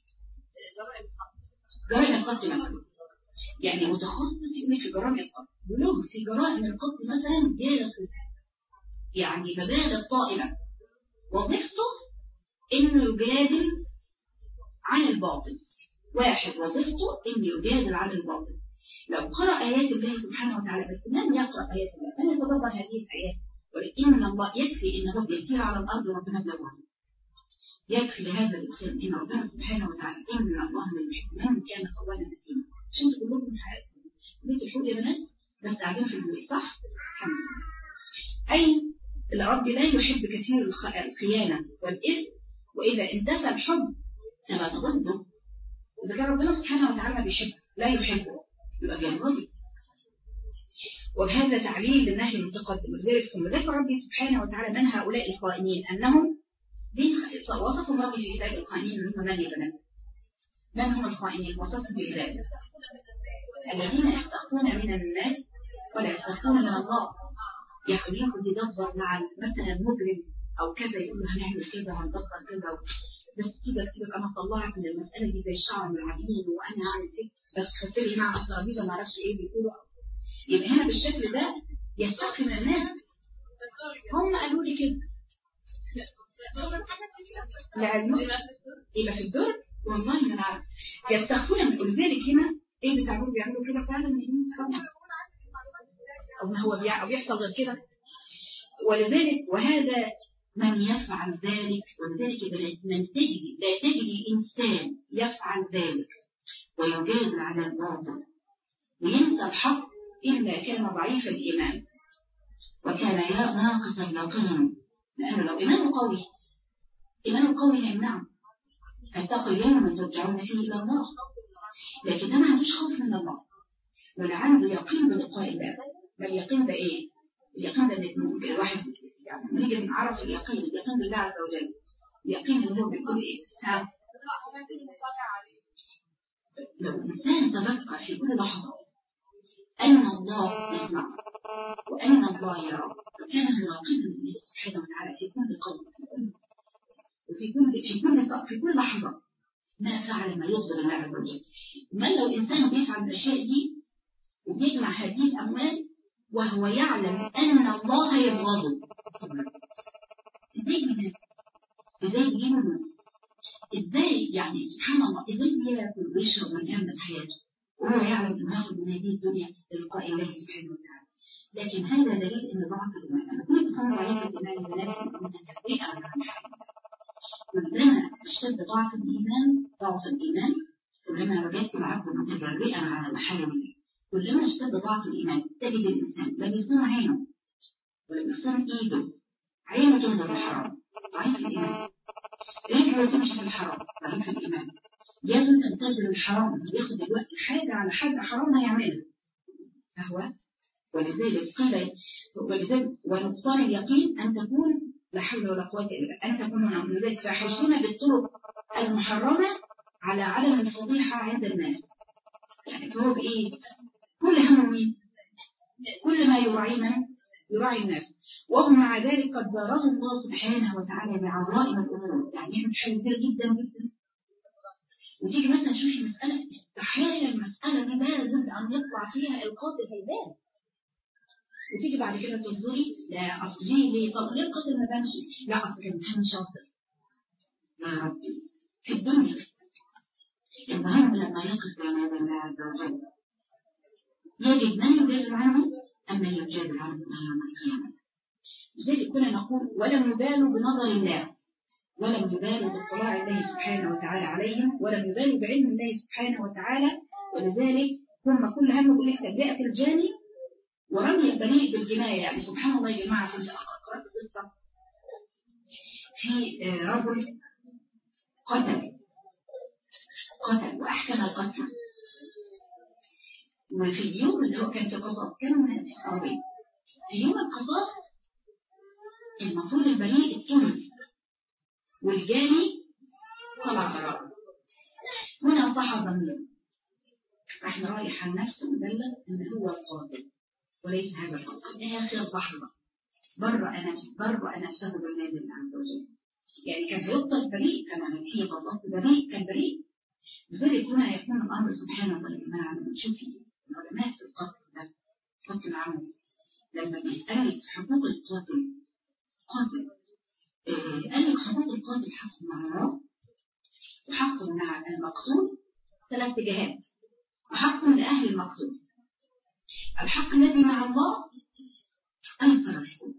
جرائم القتل مثلا. يعني متخصص يقول في جرائم القتل بلوغ في جرائم القتل مثلا جالس يعني مبالغ طائلة وظيفته إنه يجادل عن الباطل. واحد وظيفته إنه يجادل عن الباطل. لو قرأ آيات الله سبحانه وتعالى بس لم يقرأ آيات الله فلا يتدبر هذه الآيات. ولكن الله يكفي إنه يسير على الأرض وربنا بلغه. يكفي لهذا الإنسان إن ربنا سبحانه وتعالى إن الله لا يحب من كان خوانا أثيما. عشان تقول لكم حياتكم بيت الحوت يا بنات بس قاعدين في البيت صح؟ الحمد لله. أي الرب لا يحب كثير الخيانة والإثم، وإذا انتفى الحب ثبت ضده. إذا كان ربنا سبحانه وتعالى بيحبه لا يحبه يبقى بيغضب. وهذا تعليل للنهي المتقدم. ولذلك ثم ذكر ربي سبحانه وتعالى من هؤلاء الخائنين أنهم وصفهم ربي في كتاب الخائنين هم من يا بنات؟ من هم الخائنين؟ وصفهم بذلك الذين يستخفون من الناس ولا يستخفون من الله. يعني ياخذ يدبر مع مثلا مجرم او كذا، يقول له هنعمل كذا هندبر كذا، بس سيبك انا طلعت من المساله دي زي الشعر من العجين وانا هعمل كده، بس حط لي مع الترابيزه ما اعرفش ايه بيقولوا. يبقى هنا بالشكل ده يستخفي من الناس. هم قالوا لي كده لا يبقى في الدور والله ما نعرف يستخفون من. ولذلك هنا ايه بتعملوا بيعملوا كده فعلا او ما هو بيحصل غير كده. ولذلك وهذا من يفعل ذلك، ولذلك من تجري لا تجري إنسان يفعل ذلك ويجادل على الباطل وينسى الحق إلا كان ضعيف الإيمان وكان ناقص اليقين. لأنه لو إيمانه قوي يمنعه. فاتقوا يوما ترجعون فيه إلى الله. لكن ده ما عندوش خوف من الله ولا عنده يقين بلقاء الله. بل اليقين ده إيه؟ اليقين ده ممكن الواحد يعني نيجي نعرف اليقين بالله عز وجل. اليقين اللي هو بيقول إيه؟ لو الإنسان تذكر في كل لحظة أن الله يسمع وأن الله يرى وكان مراقبا لله سبحانه وتعالى في كل قول في كل لحظة ما فعل ما يغضب الله عز وجل. ما لو الإنسان بيفعل الأشياء دي وبيجمع هذه الأموال وهو يعلم أن الله يبغضه، إزاي بيجيبه؟ إزاي يعني سبحان الله إزاي بياكل ويشرب ويكمل حياته وهو يعلم أنه ياخذ من هذه الدنيا للقاء الله سبحانه وتعالى. لكن هذا دليل أن ضعف الإيمان. أنا كل إنسان ضعيف الإيمان ولكن متكبرة على المحارم. كلما اشتد ضعف الإيمان كلما وجدت العبد متجرئا على محارم الله. كلما اشتد ضعف الإيمان تجد الإنسان لا بيصوم عينه ولا بيصوم إيده، عينه تنظر الحرام ضعيف الإيمان، رجله تمشي في الحرام ضعيف الإيمان، يده تنتظر الحرام ياخد الوقت حاجة على حاجة حرام هيعملها فهو. ولذلك قيل ونقصان اليقين أن تكون لا حول ولا قوة إلا أن تكون من ذلك فحرصنا بالطرق المحرمة على عدم الفضيحة عند الناس. يعني فهو بإيه؟ كل همه كل ما يراعي الناس، وهم مع ذلك قد بارزوا الله سبحانه وتعالى بعظائم الأمور. يعني يعمل حاجة كبيرة جدا جدا وتيجي مثلا شوفي مسألة استحالة المسألة دي لازم أن يطلع فيها القاتل هيبان، وتيجي بعد كده تنظري لا أصل ليه طب ليه القاتل ما بانش؟ لا أصل كان محمد شاطر. يا ربي في الدنيا المهم لما يقف بين الله عز وجل يجد من يجادل عنه أما يجادل عنه يوم القيامة. لذلك كنا نقول ولم يبالوا بنظر الله ولم يبالوا باطلاع الله سبحانه وتعالى عليهم ولم يبالوا بعلم الله سبحانه وتعالى. ولذلك هم كل هم يقول لك تبرئة الجاني ورمي البريء بالجناية. يعني سبحان الله يا جماعة كنت قرأت قصة في رجل قتل وأحكم القتل، وفي اليوم اللي هو كان في القصاص كان في السعودية في يوم القصاص المفروض البريء اتهم والجاني طلع براءة. هنا صح ضمير راح رايح عن نفسه وبلغ ان هو القاتل وليس هذا القاتل. اخر لحظه برأ نفسه بالنادي الله عز وجل. يعني كان يقتل بريء كما في قصاص بريء كان بريء. لذلك هنا يكون الامر سبحانه وتعالى. شوفي العلماء في القتل ده قتل العمد لما بيسألك حقوق القاتل قال لك حقوق القاتل حق مع الله وحق مع المقصود 3 اتجاهات وحق لأهل المقصود. الحق الذي مع الله أيسر الحقوق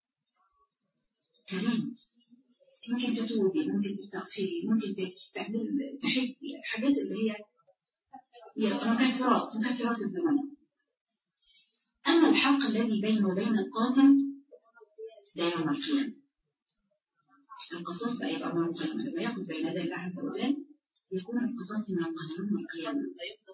كريم، ممكن تتوبي ممكن تستغفري ممكن تعمل تحبي الحاجات اللي هي مكفرات الذنوب. أما الحق الذي بينه وبين القاتل ده يوم القيامة. القصاص بقى يبقى يوم القيامة لما ياخد بين يدي الله عز وجل يكون القصاص من يوم القيامة.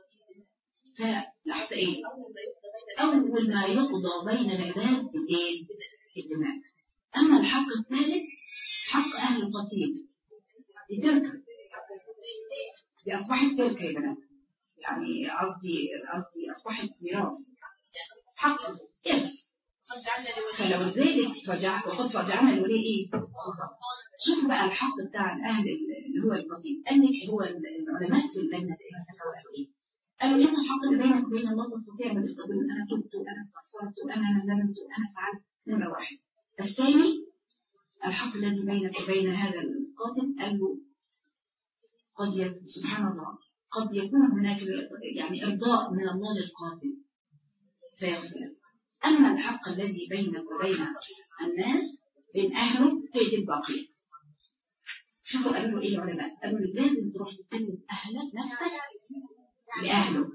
فلحظة إيه؟ أول ما يقضى بين العباد بالإيه؟ الدماء. أما الحق الثالث حق أهل القتيل بتركة، دي أصبحت تركة يا بنات، يعني قصدي أصبحت ميراث حق إرث. فلو ذلك وقد فجعنا الولي إيه؟ شوف بقى الحق بتاع الأهل اللي هو القتيل. قال لك هو العلماء في اللجنة قالوا إيه؟ قالوا إن الحق اللي بينك وبين الله تستطيع من الاستقبال، أنا تبت وأنا استغفرت وأنا ندمت وأنا فعلت. نمرة واحد. الثاني الحق الذي بينك وبين هذا القاتل، قال له قد سبحان الله قد يكون هناك يعني إرضاء من الله للقاتل فيغفر. أما الحق الذي بينك وبين الناس بين أهله هي دي الباقية. شوفوا قالوا له إيه العلماء؟ قالوا له لازم تروح تسلم أهلك نفسك لأهله،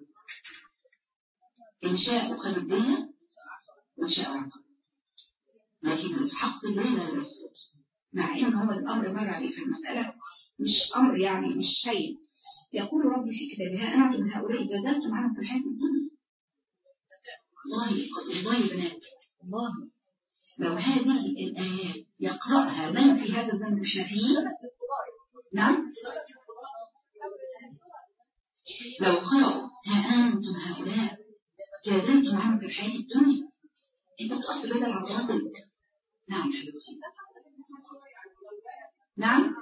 إن شاء خير الدنيا وإن شاء عقل. لكن الحق لا يسقط، مع إن هو الأمر مر عليه في المسألة مش أمر يعني مش شيء. يقول ربي في كتابها أنا من هؤلاء جادلتم عنهم في الحياة الدنيا. والله بنات، والله لو هذه الآيات يقرأها من في هذا الزمن اللي احنا فيه، نعم، لو قرأوا ها أنتم هؤلاء جادلتم عنهم في الحياة الدنيا، أنت بتقصد بدل العضلات. نعم حبيبتي، نعم.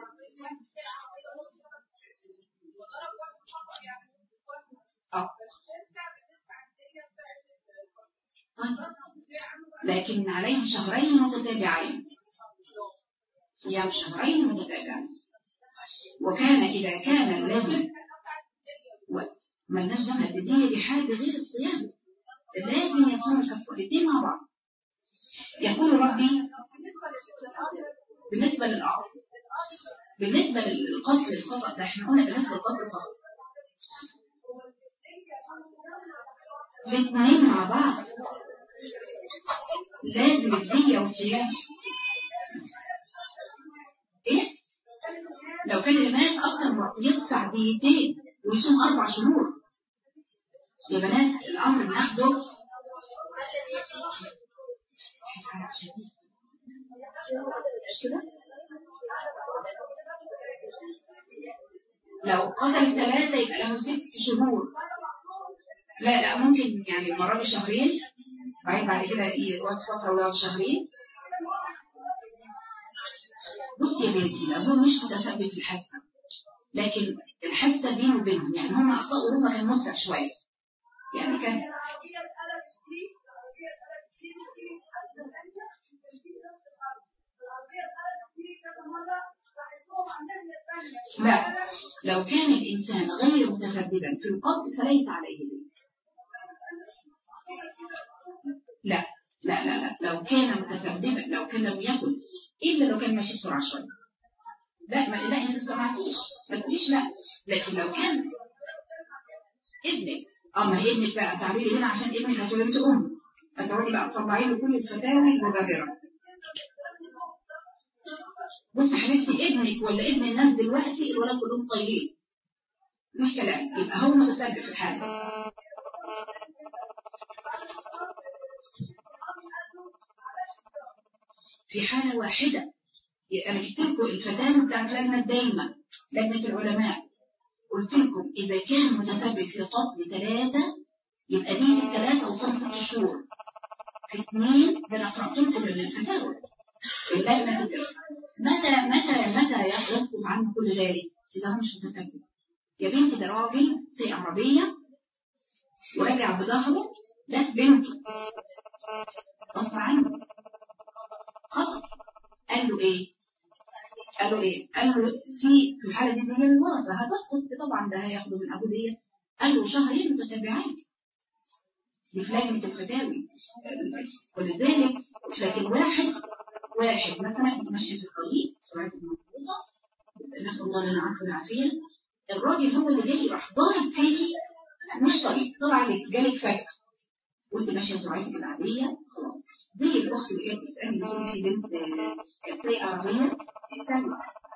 لكن عليه شهرين متتابعين، صيام شهرين متتابعين. وكان إذا كان الذي ملناش دم الدنيا دي حاجة غير الصيام، لازم يصوم الكفارتين مع بعض. يقول ربي بالنسبة للأرض، بالنسبة للقتل الخطأ ده احنا قلنا بالنسبة للقتل الخطأ الاثنين مع بعض لازم الدية والصيام. ايه لو كان المال اكتر يدفع ديتين ويصوم 4 شهور يا بنات. الامر بناخده لو قتل 3 يبقى له 6 شهور. لا ممكن يعني المرة دي شهرين، بعد كده يقعد فترة ولو شهرين. بصي يا بنتي، لو هو مش متسبب في الحادثة، لكن الحادثة بينه وبينهم يعني هم أخطأوا وهم كان مسرع شوية يعني كان لا. لو كان الإنسان غير متسببا في القتل فليس عليه دين. لا لا لا لا، لو كان متسببا، لو كان لم يكن إلا لو كان ماشي بسرعة شوية، لا ما انت سمعتيش ما تقوليش لا. لكن لو كان ابنك، ما هي ابنك بقى تعبيري هنا عشان ابنك هتولد هتقعدي بقى تطلعي له كل الفتاوي المبررة. بص حبيبتي، ابنك ولا ابن الناس دلوقتي الولاد كلهم طيبين مش كلام، يبقى هو متسبب في الحاله. في حاله واحده انا قلت لكم الفتاوى بتاعت لجنه دايما، لجنه العلماء، قلت لكم اذا كان متسبب في قتل 3 يبقى دي 3 وصوم 6 شهور. في 2 ده انا قرأت لكم الفتاوى اللجنه. متى يسقط عنه كل ذلك؟ اذا هو مش متسبب. يا بنتي ده راجل سايق عربيه ورجع بظهره داس بنته غصب عنه خطأ. قال له ايه؟ قال له في الحاله دي الوراثه هتسقط طبعا، ده هياخده من ابو ديه. قال له شهرين متتابعين دي في لجنه الفتاوي. ولذلك لكن واحد مثلا يتمشي في الطريق سرعه المفروضه، نسال الله لنا عفوا والعافيه، الراجل هو اللي جاي راح ضارب فيكي مش طريق، طلع عليك جالك فجأة وانت ماشيه سرعتك العاديه خلاص زي الأخت اللي كانت بتسألني بتقول في بنت كانت سايقة عربية سلوى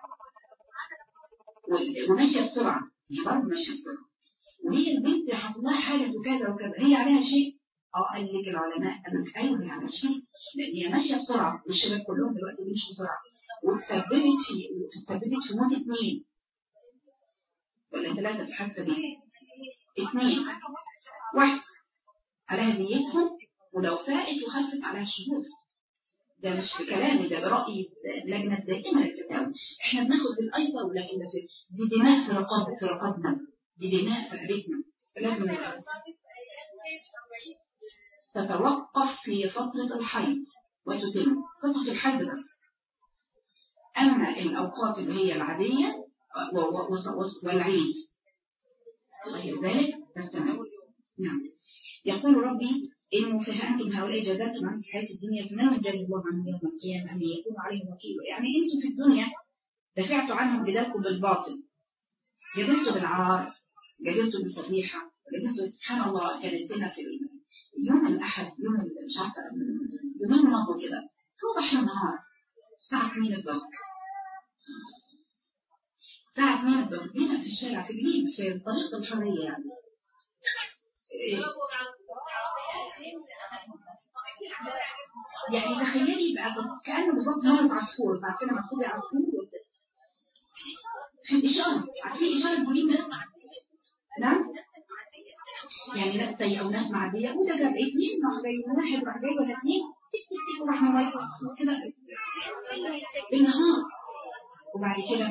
وماشية بسرعة، هي برضه ماشية بسرعة، وهي البنت حصل لها حادث وكذا وكذا، هي عليها شيء؟ قال لك العلماء قالوا لك ايوه هي عليها شيء، لان هي ماشيه بسرعه والشباب كلهم دلوقتي بيمشوا بسرعه، وتسببت في موت 2 ولا 3 في الحادثه دي. 2 واحد عليها ديتهم، ولو فاقت وخلفت عليها شهور. ده مش بكلامي، ده برأي اللجنه الدائمه للفتاوى. احنا بناخد بالايسر، ولكن ده دي دماء في رقابنا، دي دماء في عريتنا، لازم تتوقف في فترة الحيض وتتم فترة الحيض بس. أما الأوقات اللي هي العادية والعيد وغير ذلك تستمر. نعم. يقول ربي إنه فأنتم هؤلاء جادلتم عن الحياة الدنيا فمن يجادل الله عنهم يوم القيامة أن يكون عليهم وكيل. يعني أنتم في الدنيا دفعتوا عنهم جدالكم بالباطل، جدلتوا بالعار، جدلتوا بالفضيحة، جدلتوا. سبحان الله كانت لنا في يوم الأحد، يوم مش عارفة يومين مضوا كده، توضح النهار الساعة 2 الظهر، الساعة 2 الظهر هنا في الشارع في جليم في طريق الحرية يعني تخيلي بقى كأنه بالظبط نورة عصفور، عارفين مقصود عصفور في الإشارة، عارفين إشارة جليم ده؟ نعم؟ يعني ناس سيئة وناس معدية، وده جاب 2 راح جاي، واحد راح جاي ولا 2 وراح موبايل كده بالنهار. وبعد كده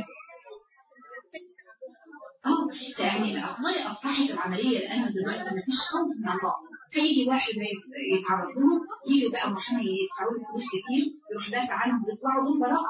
يعني الأخبار أصبحت العملية الآن دلوقتي ما فيش خوف من الله. هيجي واحد يتعرض لهم، يجي بقى محامي يدفعوا له فلوس كتير، يروح دافع عنهم ويطلعوا دول براءة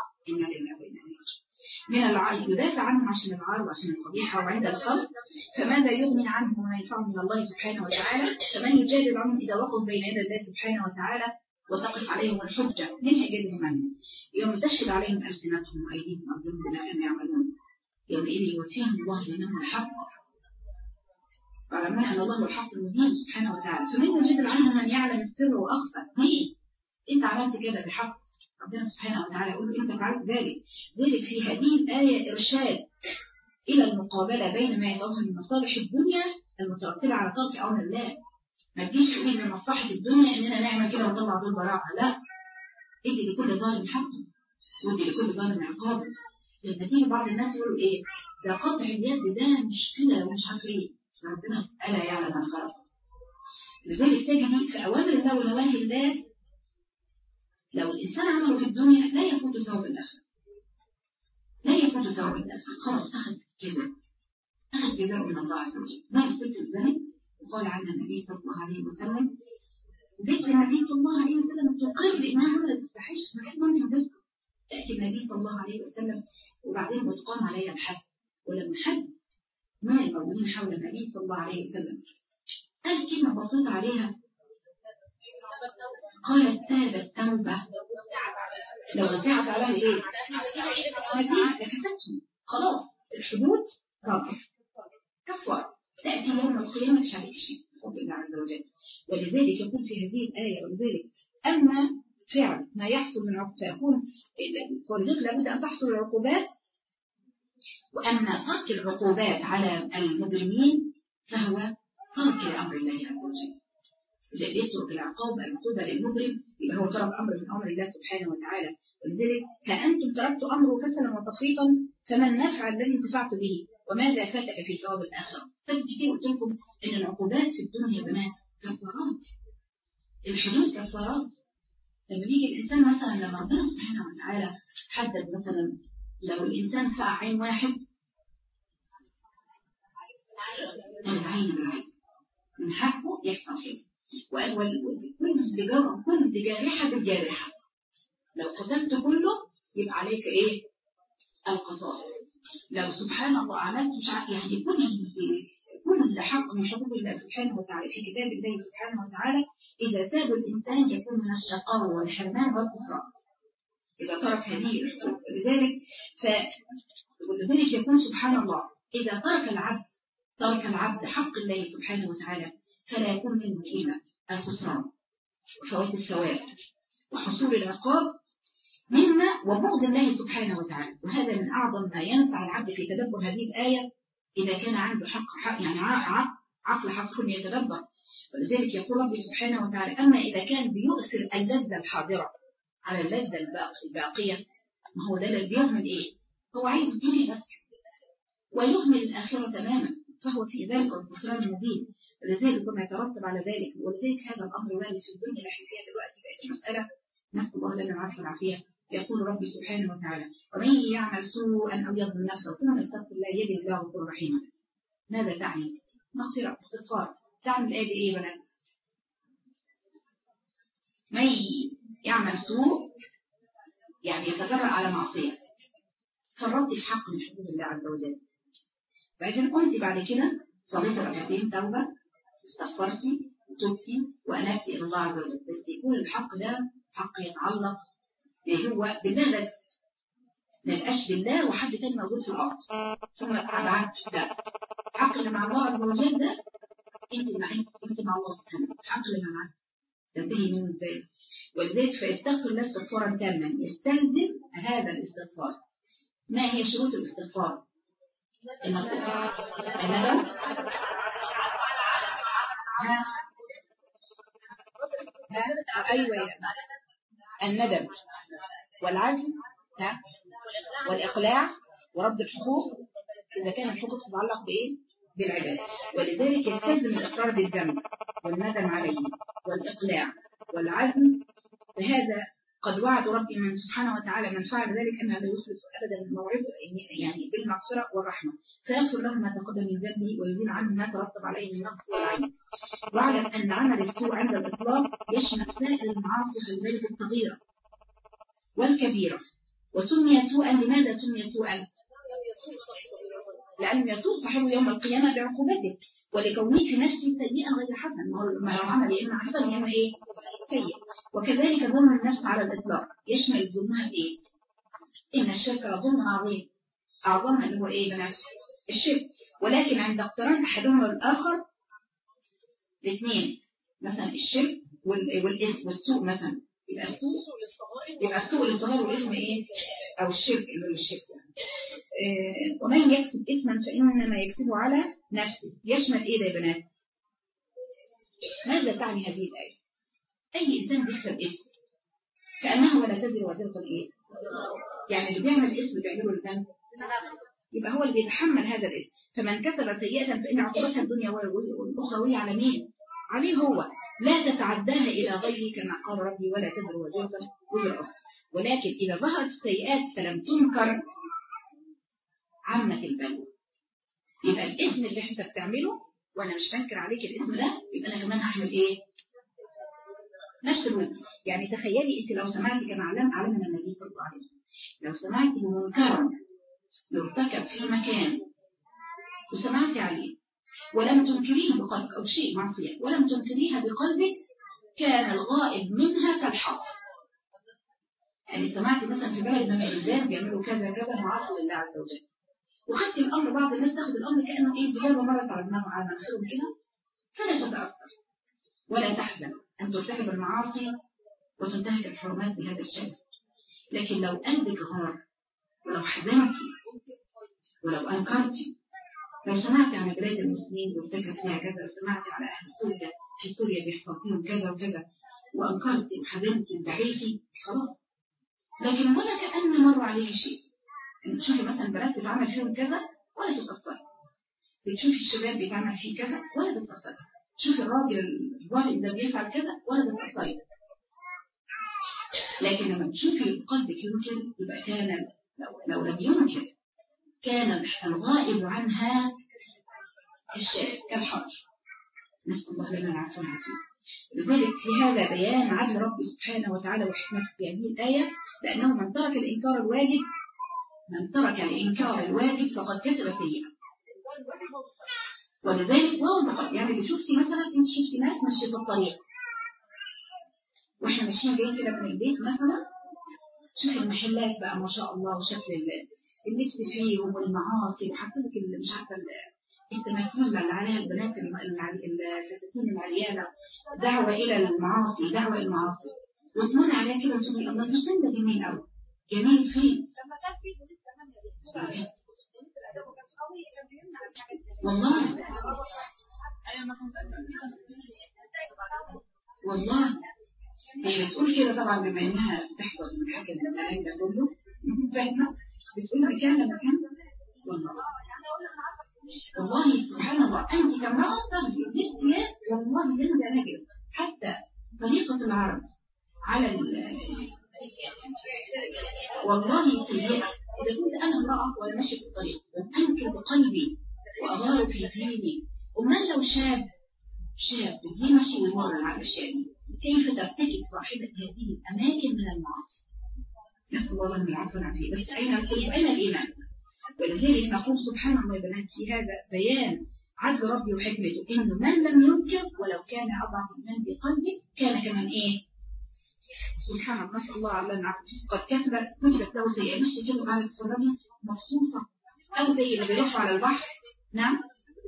من العار، يدافع عنهم عشان العار وعشان الفضيحة وعند الخلق. فماذا يغني عنهم وما ينفعهم من الله سبحانه وتعالى؟ فمن يجادل عنهم إذا وقفوا بين يدي الله سبحانه وتعالى وتقف عليهم الحجة، من يجادلهم عنهم؟ يوم تشهد عليهم ألسنتهم وأيديهم وأرجلهم بما كانوا يعملون، يومئذ يوفيهم الله دينهم الحق، وعلمنا أن الله الحق المبين سبحانه وتعالى. فمن يجادل عنهم من يعلم السر وأخفى. مين؟ أنت عملت كده بحق، ربنا سبحانه وتعالى يقول له أنت فعلت ذلك. ذلك في هذه الآية إرشاد إلى المقابلة بين ما يتوهم من مصالح الدنيا المترتبة على ترك أمر الله. ما تجيش تقول من مصلحة الدنيا إننا نعمل كده ونطلع دول براءة، لا، ادي لكل ظالم حقه وادي لكل ظالم عقابه. لما تيجي بعض الناس يقولوا إيه ده قطع اليد ده مش كده ومش عارف إيه، ربنا ألا يعلم من خلق. لذلك تجد في أوامر الله ونواهي الله لو الإنسان عمله في الدنيا لا يفوت ثواب الآخرة، لا يفوت ثواب الآخرة، خلاص أخذ كده، أخذ جزاء من الله عز وجل. ده الست الزاني وقال عنها النبي صلى الله عليه وسلم، ذكر النبي صلى الله عليه وسلم تقر بأنها عملت الفاحش مكان ممكن تسكت. تأتي النبي صلى الله عليه وسلم وبعدين بتقام عليها الحد، ولما حد من المؤمنين حول النبي صلى الله عليه وسلم قال كلمة بسيطة عليها، قالت تابت توبة لو وسعت عليها ايه؟ نتيجة كفتهم خلاص الحدود رابط كفر. تأتي يوم القيامة مش عليك شيء بفضل الله عز وجل. ولذلك يقول في هذه الآية ولذلك أما فعل ما يحصل من عقوبات فيكون، ولذلك لابد أن تحصل العقوبات. وأما ترك العقوبات على المجرمين فهو ترك لأمر الله عز وجل. الذي يترك العقوبة للمجرم يبقى هو ترك أمر من أمر الله سبحانه وتعالى. ولذلك فأنتم تركتوا أمره كسلا وتفريطا فما النفع الذي انتفعت به وماذا فاتك في ثواب الآخرة. فكتير قلت لكم إن العقوبات في الدنيا بنات كفارات، الحدود كفارات. لما يجي الإنسان مثلا لما ربنا سبحانه وتعالى حدد مثلا لو الإنسان فقع عين واحد العين بالعين من حقه يحصل كده، كل بجارحة بالجارحة لو قتلت كله يبقى عليك ايه القصاص. لو سبحان الله عملت مش عارف يعني كل حق من حقوق الله سبحانه وتعالى في كتاب الله سبحانه وتعالى إذا ساب الإنسان يكون من الشقاوة والحرمان والخسران إذا ترك هذه الحقوق. ولذلك يكون سبحان الله إذا ترك العبد حق الله سبحانه وتعالى فلا يكون منه إلا الخسران وفوات الثواب وحصول العقاب مما وبغض الله سبحانه وتعالى. وهذا من أعظم ما ينفع العبد في تدبر هذه الآية إذا كان عنده حق يعني عقل حق يتدبر. ولذلك يقول ربي سبحانه وتعالى: أما إذا كان بيؤثر اللذة الحاضرة على اللذة الباقية، ما هو ده اللي بيهمل إيه؟ هو عايز الدنيا بس ويهمل الآخرة تماما، فهو في ذلك الخسران المبين. ولذلك ما يترتب على ذلك، ولذلك هذا الأمر وارد في الدنيا اللي احنا فيها دلوقتي. بقت مسألة نسأل الله لنا العافية والعافية. يقول ربي سبحانه وتعالى: ومن يعمل سوءا أو يظلم نفسه ثم يستغفر الله يجد الله غفورا رحيما. ماذا تعني؟ مغفرة، استغفار. تعمل الآية إيه يا بنات؟ من يعمل سوء يعني يتجرأ على معصية، فرطت في حق من حقوق الله عز وجل. بعدين قمت بعد كده صليت ركعتين توبة، استغفرتي وتبتي وأنبتي إلى الله عز وجل، بس يكون الحق ده حق يتعلق هو بالله بس، ما يبقاش بالله وحد تاني موجود في الأرض ثم أبعد. لا، الحق اللي مع الله عز وجل ده أنت مع الله سبحانه. الحق اللي معك تنتهي منه ازاي؟ ولذلك فيستغفر الله استغفارا تاما يستلزم هذا الاستغفار. ما هي شروط الاستغفار؟ الندم، أيوة، الندم والعزم والإقلاع ورد الحقوق إذا كان الحقوق تتعلق بإيه؟ بالعباد. ولذلك يستلزم الإقرار بالذنب والندم عليه والإقلاع والعزم. فهذا قد وعد ربي من سبحانه وتعالى من فعل ذلك أنه لا يخلف أبدا موعده، يعني بالمغفرة والرحمة، فيغفر له ما تقدم من ذنبه ويزيل عنه ما ترتب عليه من نقص والعيب. واعلم أن عمل السوء عند الإطلاق يشمل سائر المعاصي في البلد الصغيرة والكبيرة. وسمي سوءا. لماذا سمي سوءا؟ لأنه يسوء صاحبه يوم القيامة بعقوبته، ولكونه في نفسه سيئا غير حسن. ما هو عمل يا إما حسن يا إما إيه؟ سيء. وكذلك ظلم النفس على الإطلاق يشمل ظلمها إيه؟ إن الشرك لظلم عظيم. أعظمها اللي هو إيه بنفسه؟ الشرك. ولكن عند اقتران أحدهما الآخر الاثنين، مثلا الشرك والإثم والسوء، مثلا يبقى السوء للصغير والإثم إيه؟ أو الشرك اللي هو الشرك يعني. ومن يكسب إثما فإنما يكسبه على نفسه. يشمل إيه ده يا بنات؟ ماذا تعني هذه الآية؟ أي إنسان بيكسب إثم كأنه ولا تزر وزرة إيه؟ يعني اللي بيعمل إثم بيعمله الذنب، يبقى هو اللي بيتحمل هذا الإثم. فمن كسب سيئة فإن عقوبتها الدنيا والأخروية على مين؟ عليه هو، لا تتعداها إلى غيره كما قال ربي: ولا تزر وزرة وزر أخرى. ولكن إذا ظهرت السيئات فلم تنكر عامة البلوى، يبقى الإثم اللي انت بتعمله وانا مش بنكر عليك الإثم ده، يبقى انا كمان هحمل ايه؟ نفس الوزن. يعني تخيلي انت لو سمعتي كما علمنا النبي صلى الله عليه وسلم، لو سمعتي بمنكر يرتكب في مكان وسمعتي عليه ولم تنكريه بقلبك، او شيء معصية ولم تنكريها بقلبك، كان الغائب منها كالحق. يعني سمعتي مثلا في بلد من البلدان بيعملوا كذا كذا معاصي لله عز وجل، وخدت الأمر، بعض الناس تاخد الأمر كأنه إيه زجاجة مرت على دماغه على مناخيرهم كده، فلا تتأثر ولا تحزن أن ترتكب المعاصي وتنتهك الحرمات بهذا الشكل. لكن لو قلبك غار، ولو حزنتي، ولو أنكرتي، لو سمعتي عن بلاد المسلمين وارتكب فيها كذا، وسمعتي على أهل سوريا في سوريا بيحصل فيهم كذا وكذا، وأنكرتي وحزنتي ودعيتي، خلاص. لكن ولا كأن مر عليك شيء. انت تشوفي مثلا بنات بتعمل فيهم كذا ولا تتأثري، بتشوفي الشباب بيتعمل فيه كذا ولا تتأثري، تشوفي الراجل الظالم ده بيفعل كذا ولا تتأثري. لكن لما تشوفي قلبك ينكر، يبقى كان لو لم ينكر كان الغائب عنها الشارع كالحجر. نسأل الله لنا العفو والعافية. لذلك في هذا بيان عدل رب سبحانه وتعالى وحكمته في هذه الآية، لأنه من ترك الإنكار الواجب فقد كسب سيئة. ولذلك يعني شفتي مثلا، انت شفتي ناس ماشيه في الطريق واحنا ماشيين جايين كده من البيت مثلا، شوفي المحلات بقى ما شاء الله وشكل اللبس فيهم والمعاصي، وحاطين لك مش عارفه التماثيل اللي عليها البنات الفساتين العريانه، دعوه الى المعاصي، دعوه الى المعاصي. وتمر عليها كده وتقول الله الفستان ده جميل قوي. جميل فين؟ والله والله هي بتقول كده طبعا بما انها تحضر من حاجه من الكلام ده كله فاهمه، بتقول مكان لمكان. والله سبحان الله انت كامراه جبتي والله زي ما انا جبت حتى طريقه العرض على والله سيئه. اذا كنت انا امراه وانا ماشيه في الطريق وانكر بقلبي واغار في ديني، ومن لو شاب دي ماشي ويمر على الاشياء كيف ترتكب صاحبة هذه الأماكن من المعاصي؟ نسأل الله أن يعفو عنها. بس أين الإيمان؟ ولذلك نقول سبحان الله يا بنات في هذا بيان عدل ربي وحكمته إنه من لم ينكر ولو كان أضعف الإيمان بقلبه كان كمان إيه؟ سبحان الله نسأل الله على العفو. قد كتبت له سيئة مش كده على الصلاة مبسوطة أو زي اللي بيروحوا على البحر. نعم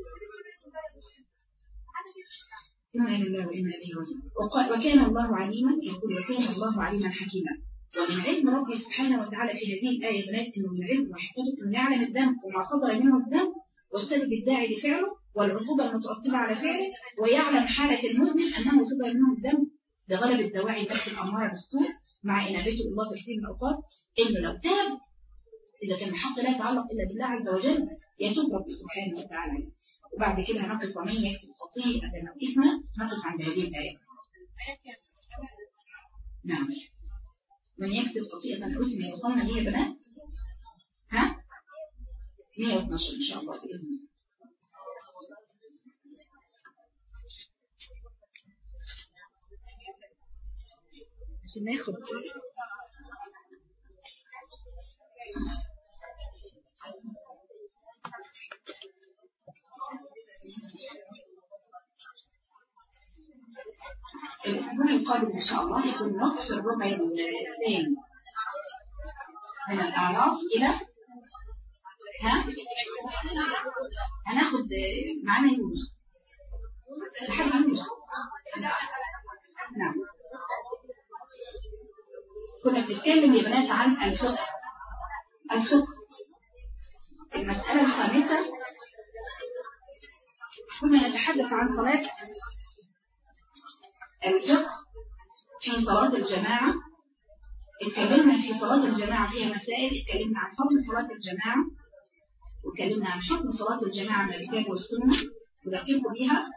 إنا لله وإنا إليه راجعون. وكان الله عليما يقول وكان الله عليما حكيما. ومن علم ربي سبحانه وتعالى في هذه الآية بنات إنه من علم وحكمته إنه يعلم الذنب وما صدر منه الذنب والسبب الداعي لفعله والعقوبة المترتبة على فعله، ويعلم حالة المذنب أنه صدر منه الذنب بغلب الدواعي التي الأمارة بالسوء مع إنابته الله في كثير من الأوقات إنه لو تاب إذا كان الحق لا يتعلق إلا بالله عز وجل يتوب ربي سبحانه وتعالى. وبعد كده هنقف ومن يكسب خطيئة أو إثما نقف عند هذه الآية. نعم من يكسب خطيئة أو إثما وصلنا ليه يا بنات؟ ها؟ 112 إن شاء الله بإذن الله. عشان ناخد الأسبوع القادم إن شاء الله يكون نصف الربع الثاني من الأعراف إلى هناخد معانا يونس لحد يونس. نعم كنا بنتكلم يا بنات عن الفقه. المسألة الخامسة كنا نتحدث عن صلاة الفقه في صلاة الجماعة. اتكلمنا في صلاة الجماعة فيها مسائل، اتكلمنا عن حكم صلاة الجماعة واتكلمنا عن حكم صلاة الجماعة من الكتاب والسنة وذكرت بها.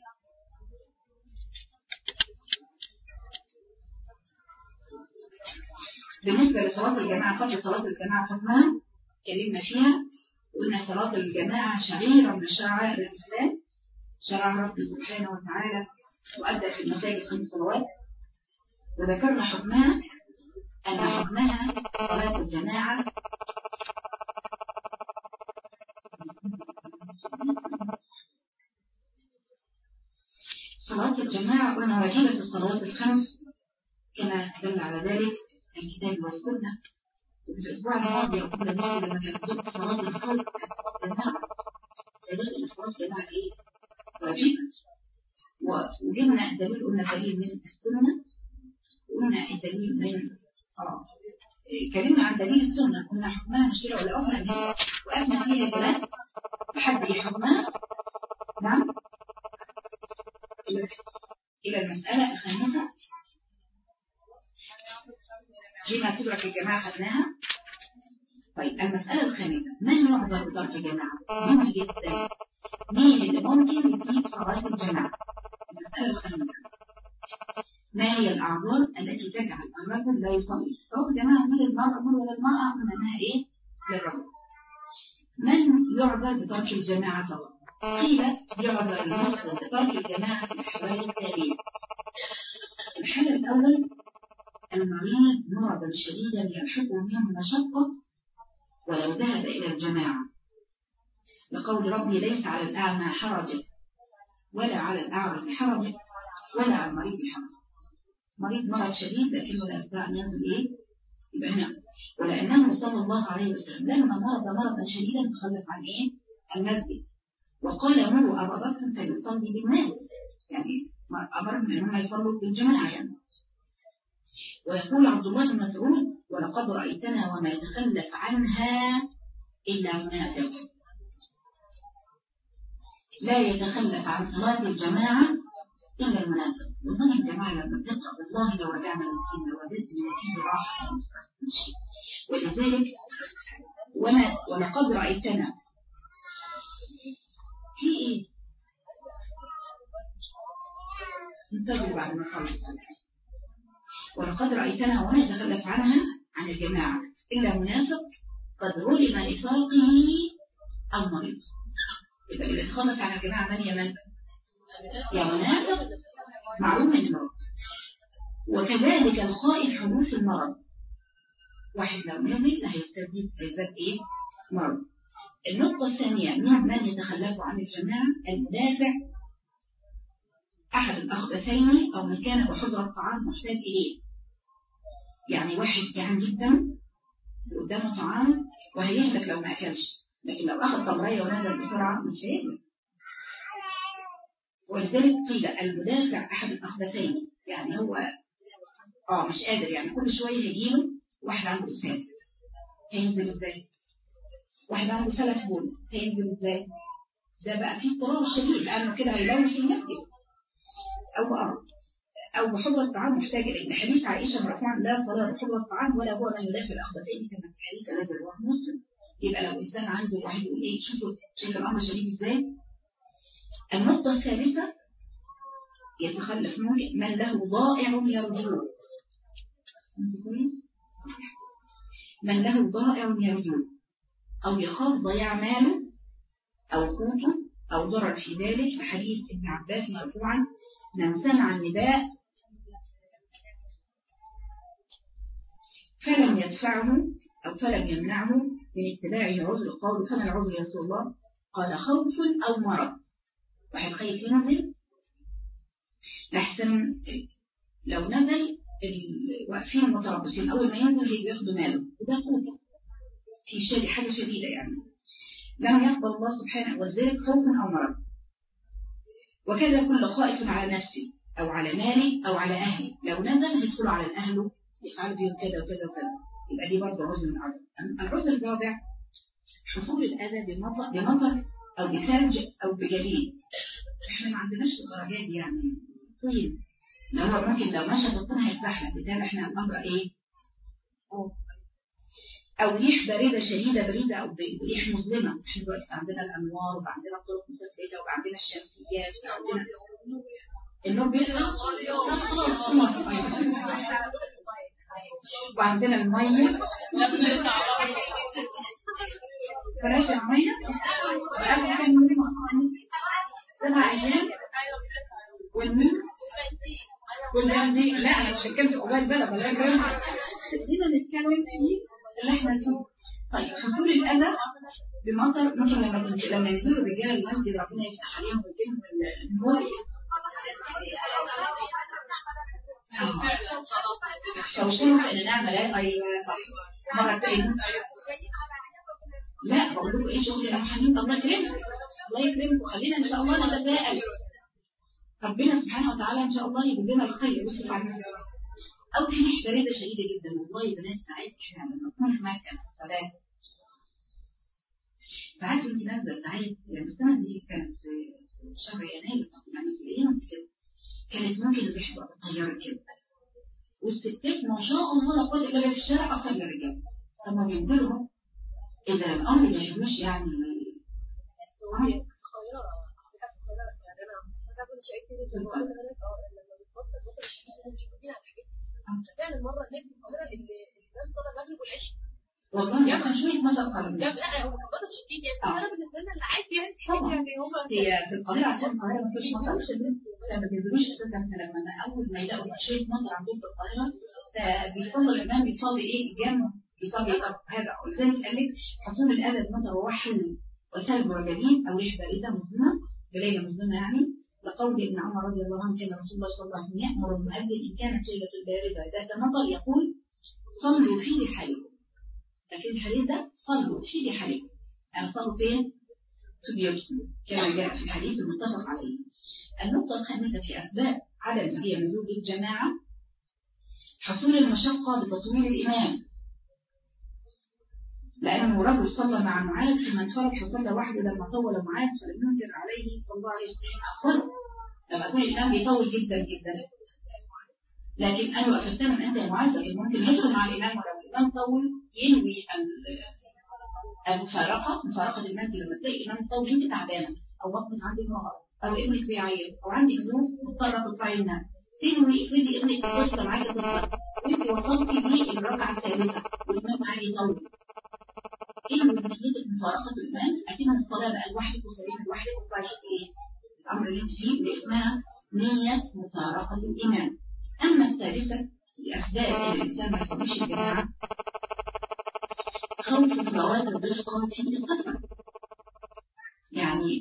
بالنسبة لصلاة الجماعة قبل صلاة الجماعة حكمها اتكلمنا فيها وقلنا صلاة الجماعة شعيرة من شعائر الإسلام، شرع ربي سبحانه وتعالى وأدى في المساجد 5 صلوات. وذكرنا حكمها أن حكمها صلاة الجماعة قلنا واجبة الصلوات ال5 كما دل على ذلك الكتاب والسنة. وفي الأسبوع الماضي يقول النبي لما كانت تزوج صلاة الخلق جماعة دليل الصلاة جماعة إيه؟ واجبة. وجبنا دليل، قلنا دليل من السنة، قلنا الدليل من اتكلمنا عن دليل السنة، قلنا حكمها مشكلة ولا أفنى وأفنى فيها كلام بحد حكمها. نعم إلى المسألة الخامسة فيما تدرك الجماعة خدناها. طيب المسألة الخامسة من يعذر بترك الجماعة؟ مهم جدا مين اللي ممكن يسيب صلاة الجماعة؟ المسألة الخامسة ما هي الأعذار التي تجعل الرجل لا يصلي صلاة الجماعة؟ من للمرأة ولا المرأة من أنها إيه؟ للرجل. من يعذر بترك الجماعة طبعا؟ قيل يعذر المسلم بترك الجماعة في الأحوال التالية. الحالة الأول المريض مرضا شديدا يلحقه منه مشقة ولو ذهب إلى الجماعة، لقول ربي ليس على الأعمى حرج ولا على الأعرج حرج ولا على المريض حرج. مريض مرض شديد لكنه لا يستطيع أن ينزل إيه؟ يبقى هنا. ولأنه صلى الله عليه وسلم لما مرض مرضا شديدا تخلف عن إيه؟ المسجد، وقال مروا أبا بكر فليصلي بالناس، يعني أمر من أنهم يصلوا بالجماعة يعني. ويقول عبد الله بن مسعود ولقد رأيتنا وما يتخلف عنها إلا منافق لا يتخلف عن صلاة الجماعة إلا المنافق. والله يا جماعة لما بنقرأ والله لو رجعنا للدين لوجدنا نتيجة راحة ولذلك ولقد رأيتنا في إيه؟ انتظر بعد ما خلص. ولقد رأيتنا وما يتخلف عنها عن الجماعة إلا منافق قد علم نفاقه أو مريض. يبقى اللي بيتخلف عن الجماعة من يمن؟ يا منافق معلوم المرض. وكذلك الخائف حدوث المرض، واحد لو نزل هيزداد ايه؟ مرض. النقطة الثانية من يتخلف عن الجماعة المدافع أحد الأخبثين أو من كان بحضر الطعام محتاج إليه. يعني واحد جعان جدا قدامه طعام وهيهلك لو ما أكلش، لكن لو أخذ تمرية ونزل بسرعة مش هيهلك. ولذلك قيل المدافع أحد الأخبثين، يعني هو مش قادر، يعني كل شوية يجيله واحد عنده إسهال هينزل إزاي؟ واحد عنده سلس بول هينزل إزاي؟ ده بقى فيه اضطرار شديد لأنه كده هيلوث المسجد. أو بحضر الطعام محتاج إلى حديث عائشة مرفوعا لا صلاة بحضر الطعام ولا هو من يدافع الأخبثين كما في الحديث الذي رواه مسلم. يبقى لو إنسان عنده واحد يقول إيه شوف الأمر شديد إزاي. النقطة الثالثة يتخلف من له ضائع يرجوه. من له ضائع يرجوه أو يخاف ضياع ماله أو قوته أو ضرر في ذلك. في حديث ابن عباس مرفوعا من سمع النداء فلم يدفعه أو فلم يمنعه من اتباعه عذر قال فما العذر يا رسول الله؟ قال خوف أو مرض. واحد خايف ينزل لحسن لو نزل واقفين متربصين أول ما ينزل بياخدوا ماله وده قوته في حاجة شديدة يعني لم يقبل الله سبحانه وذلك خوف أو مرض. وكذا كل خائف على نفسه أو على ماله أو على أهله لو نزل يدخل على أهله يفعل فيهم كذا وكذا وكذا يبقى دي برضه عذر من العذر. العذر الرابع حصول الأذى بمطر أو بثلج أو بجليد. احنا ما عندناش الدرجات دي يعني طين لو هو ممكن لو مشى الطين هيتزحلق بالتالي احنا الأمر ايه أو ريح باردة شديدة بريدة أو ريح مظلمة. احنا دلوقتي عندنا الأنوار وعندنا الطرق مسافرة وعندنا الشمسيات وعندنا النور بيطلع وعندنا المية بلاش المية وقبل كان 7 أيام والمين والأمنية. لا أنا مش هتكلم في قبال بلد ولا هنا نتكلم فيه اللي احنا فيه. طيب حصول الأذى بمطر ممكن لما ينزلوا رجال المسجد ربنا يفتح عليهم ويجيبهم النور شوشنا ان نعمل ايوه صح مره تاني. لا بقول لكم ايه شغل يا محمد الله يكرمكم الله يكرمكم خلينا ان شاء الله نتفائل ربنا سبحانه وتعالى ان شاء الله يجيب لنا الخير ويصرف على الناس. او في ريح بارده شديده جدا والله يا بنات ساعات احنا لما نكون في مكه في الصلاه ساعات كنت نازله ساعات يعني السنه دي كانت في شهر يناير يعني في الايام كده كانت ممكن الريح تبقى طياره كده والستات ما شاء الله لا قوه الا بالله في الشارع اكتر من الرجال لما بينزلوا اذا الامر ما يهمش يعني والله عشان شويه مطر قليل لا هو مطر شديد يعني انا بالنسبه لنا اللي عادي يعني هم هي في القاهره عشان القاهره ما فيش مطر شديد ما بينزلوش اساسا لما اول ما يلاقوا شويه مطر عندهم في القاهره بيصلي الامام بيصلي ايه الجامع بيصلي هذا ولذلك قال لك حصول الاذى بالمطر هو حل والثلج والجليد او ريح بارده مظلمه بليله مظلمه يعني لقول ابن عمر رضي الله عنه كان رسول الله صلى الله عليه وسلم يأمر المؤذن إن كانت ليلة الباردة ذات مطر يقول صلوا في رحالكم. لكن الحديث ده صلوا في رحالكم يعني صلوا فين؟ في بيوتكم كما جاء في الحديث المتفق عليه. النقطة الخامسة في أسباب عدم هي نزول الجماعة حصول المشقة بتطويل الإمام، لأنه رجل صلى مع معاذ ثم انفرد فصلى وحده لما طول معاذ فلم ينكر عليه صلى الله عليه وسلم أخبره. لما تقول الإمام بيطول جدا جدا، لكن قالوا أفتنم أنت يا معاذ، لكن ممكن يدخل مع الإمام ولو الإمام طول ينوي مفارقة الإمام. لما تلاقي الإمام طول أنت تعبانة أو بطنك عندك نقص أو ابنك بيعيط أو عندك ظروف مضطرة تطلعي منها، تنوي افرضي ابنك طفلة معاكي طفلة وأنت وصلتي للركعة الثالثة والإمام معاكي يطول، إنه من ناحية مفارقة الإمام أكيد الصلاة بقى لوحدك وسليمة لوحدك وتطلعي إيه الأمر اللي أنت فيه اللي اسمها نية مفارقة الإمام. أما الثالثة الأسباب اللي الإنسان ما يصليش الجماعة خوف فوات الرفقة في السفر، يعني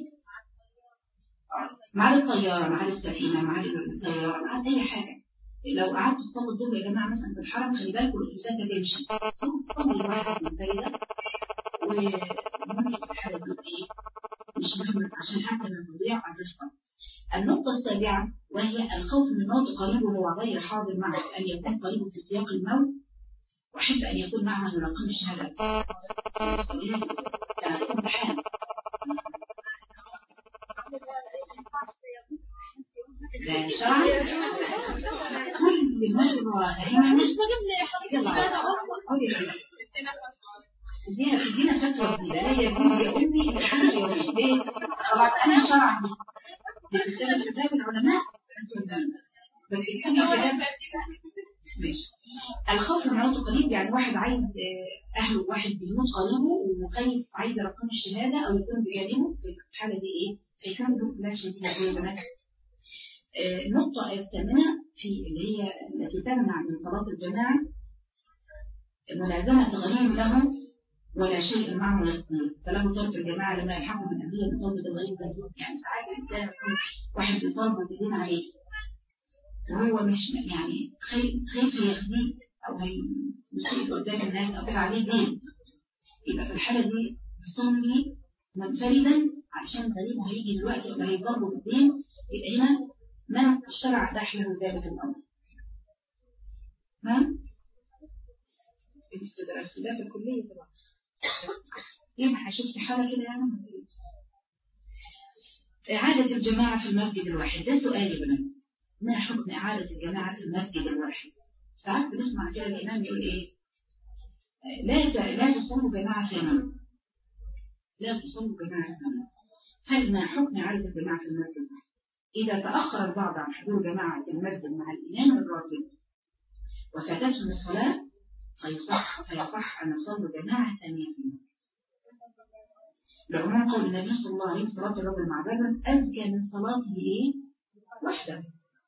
مع الطيارة مع السفينة مع السيارة مع أي حاجة، لو قعدت تصلي الظهر يا جماعة مثلا في الحرم خلي بالكم الإنسان تمشي تصلي واحد منفردة وممكن في الحالة دي إيه مش مهم عشان حتى ما تضيع الرفقة. النقطة السابعة وهي الخوف من موت قريبه وهو غير حاضر معه، أن يكون قريبه في سياق الموت وأحب أن يكون معه يراقب الشهادة امتحان. لا شرع كل مرة احنا مش تدينا فتوى جديدة لا يجوز يا أمي الحمد لله. ليه؟ طبعا أنا شرع بتستند كتاب العلماء بس الحمد لله ماشي. الخوف من موت قريب يعني واحد عايز أهله واحد بيموت قريبه وخايف عايز يرقم الشهادة أو يكون بجانبه، في الحالة دي إيه؟ شايفين دول لا شديدة زي زمان. النقطة الثامنة في اللي هي التي تمنع من صلاة الجماعة ملازمة غريب لهم ولا شيء معه يقضي، فله ترك الجماعة لما يلحقوا من أذية بطلبة الغريب لازم. يعني ساعات الإنسان يكون واحد بيطالبه بدين عليه وهو مش يعني خايف يخزيه أو يسيء قدام الناس أو كده عليه دين، يبقى في الحالة دي يصلي منفردا علشان غريب هيجي دلوقتي أو هيضربه بالدين، يبقى هنا من الشرع أباح له ذلك الأمر. نعم؟ الاستدراس في الكلية طبعا. يبقى شفت حالة كده يعني. إعادة الجماعة في المسجد الواحد، ده سؤال يا بنات. ما حكم إعادة الجماعة في المسجد الواحد؟ ساعات بنسمع كده الإمام يقول إيه؟ لا تصلوا جماعة ثانية. لا تصلوا جماعة ثانية. هل ما حكم إعادة الجماعة في المسجد؟ إذا تأخر البعض عن حضور جماعة المسجد مع الإمام الراتب وفاتتهم الصلاة فيصح أن يصلوا جماعة ثانية في المسجد. لعموم قول النبي صلى الله عليه وسلم صلاة الرجل مع الرجل أزكى من صلاته إيه؟ وحده.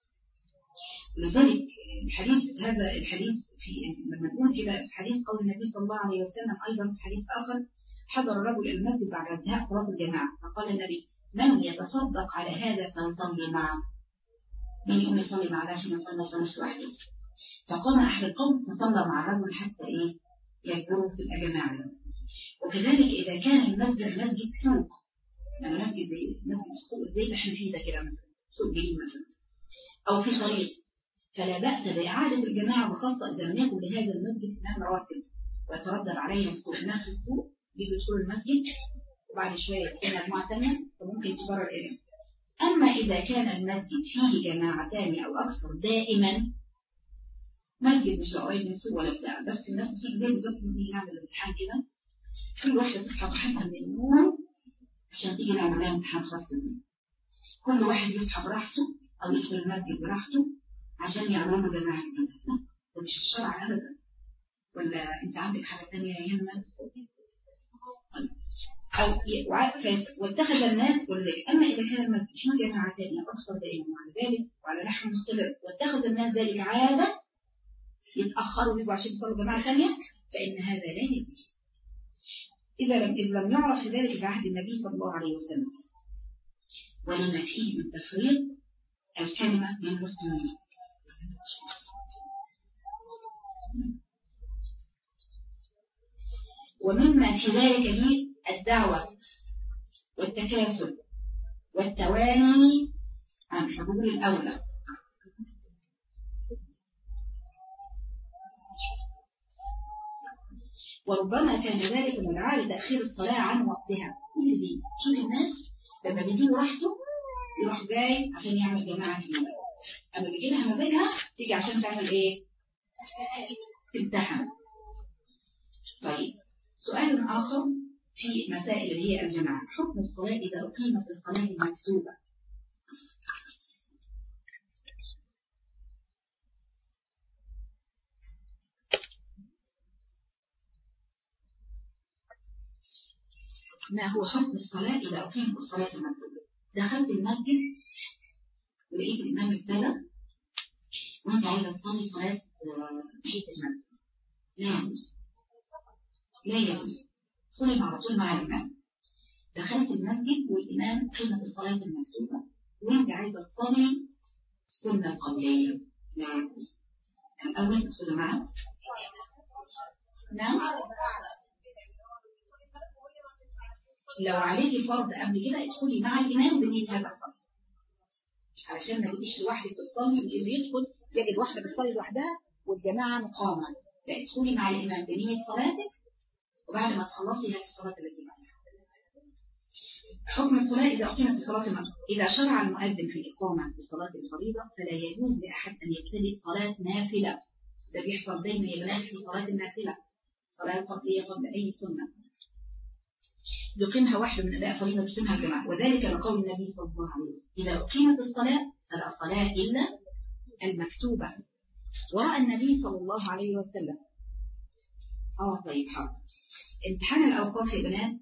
لذلك هذا الحديث لما نقول كده في حديث قول النبي صلى الله عليه وسلم أيضا في حديث آخر حضر الرجل المسجد بعد انتهاء صلاة الجماعة فقال النبي من يتصدق على هذا فيصلي معه، من يقوم يصلي معه عشان ما يصليش وحده. فقام أحد القوم فصلى مع الرجل حتى إيه يكبروا في الجماعة. وكذلك إذا كان المسجد مسجد سوق، يعني مسجد زي مسجد السوق زي اللي احنا فيه ده كده مثلا سوق جديد مثلا أو في طريق، فلا بأس بإعادة الجماعة وخاصة إذا لم يكن لهذا المسجد إمام راتب ويتردد عليه السوق. الناس في السوق بيجوا يدخلوا المسجد وبعد شوية يكون مجموعة ثانية فممكن يتبرر الإمام. أما إذا كان المسجد فيه جماعتان أو أكثر دائما، مسجد مش قريب من السوق ولا بتاع، بس الناس فيه زي بالظبط بنيجي نعمل الامتحان كده كل واحدة تصحى براحتها من النوم عشان تيجي نعمل لها امتحان خاص بيه. كل واحد يصحى براحته أو يدخل المسجد براحته عشان يعملوا جماعة جديدة. ده مش الشرع أبدا. ولا أنت عندك حاجة ثانية يهمك؟ أو واتخذ الناس ولذلك. أما إذا كان المسجد فيه جماعة ثانية أبصر دائما وعلى ذلك وعلى نحو مستمر واتخذ الناس ذلك عادة يتأخروا ويجوا عشان يصلوا جماعة ثانية فإن هذا لا يجوز. إذا لم يعرف ذلك في عهد النبي صلى الله عليه وسلم ولما فيه من تفريق الكلمة للمسلمين. ومما في ذلك لي الدعوة والتكاسل والتواني عن حضور الأولى. وربما كان ذلك مدعاة لتأخير الصلاة عن وقتها. كل دي شوف الناس لما بيجيبوا راحته يروح جاي عشان يعمل جماعة في المسجد، أما بيجي لها مزاجها تيجي عشان تعمل إيه؟ تمتحن. طيب سؤال آخر في مسائل اللي هي الجماعة، حكم الصلاة إذا أقيمت الصلاة المكتوبة. ما هو حكم الصلاة إذا أقيمت الصلاة المكتوبة؟ دخلت المسجد ولقيت الإمام ابتدى وأنت عايزة تصلي صلاة تحية المسجد، لا يجوز، لا يجوز، صلي على طول مع الإمام. دخلت المسجد والإمام قيمة الصلاة المكتوبة وأنت عايزة تصلي السنة القولية، لا يجوز. الأول تدخل معه. نعم، لو عليكي فرض قبل كده ادخلي مع الإمام بنية هذا الفرض علشان ما تبقيش لوحدك تصلي واللي يدخل يجد واحدة بتصلي لوحدها والجماعة مقامة. لا، ادخلي مع الإمام بنية صلاتك وبعد ما تخلصي هذه الصلاة التي بعدها. حكم الصلاة إذا أقيمت الصلاة المكتوبة. إذا شرع المؤذن في الإقامة بصلاة الفريضة فلا يجوز لأحد أن يبتدئ صلاة نافلة. ده بيحصل دايما يا بنات في صلاة النافلة، صلاة القبلية قبل أي سنة يقيمها واحد من أداء فريضة يقيمها الجماعة، وذلك لقول النبي صلى الله عليه وسلم إذا أقيمت الصلاة فلا صلاة إلا المكتوبة. ورأى النبي صلى الله عليه وسلم. طيب حاضر. امتحان الأوقاف يا بنات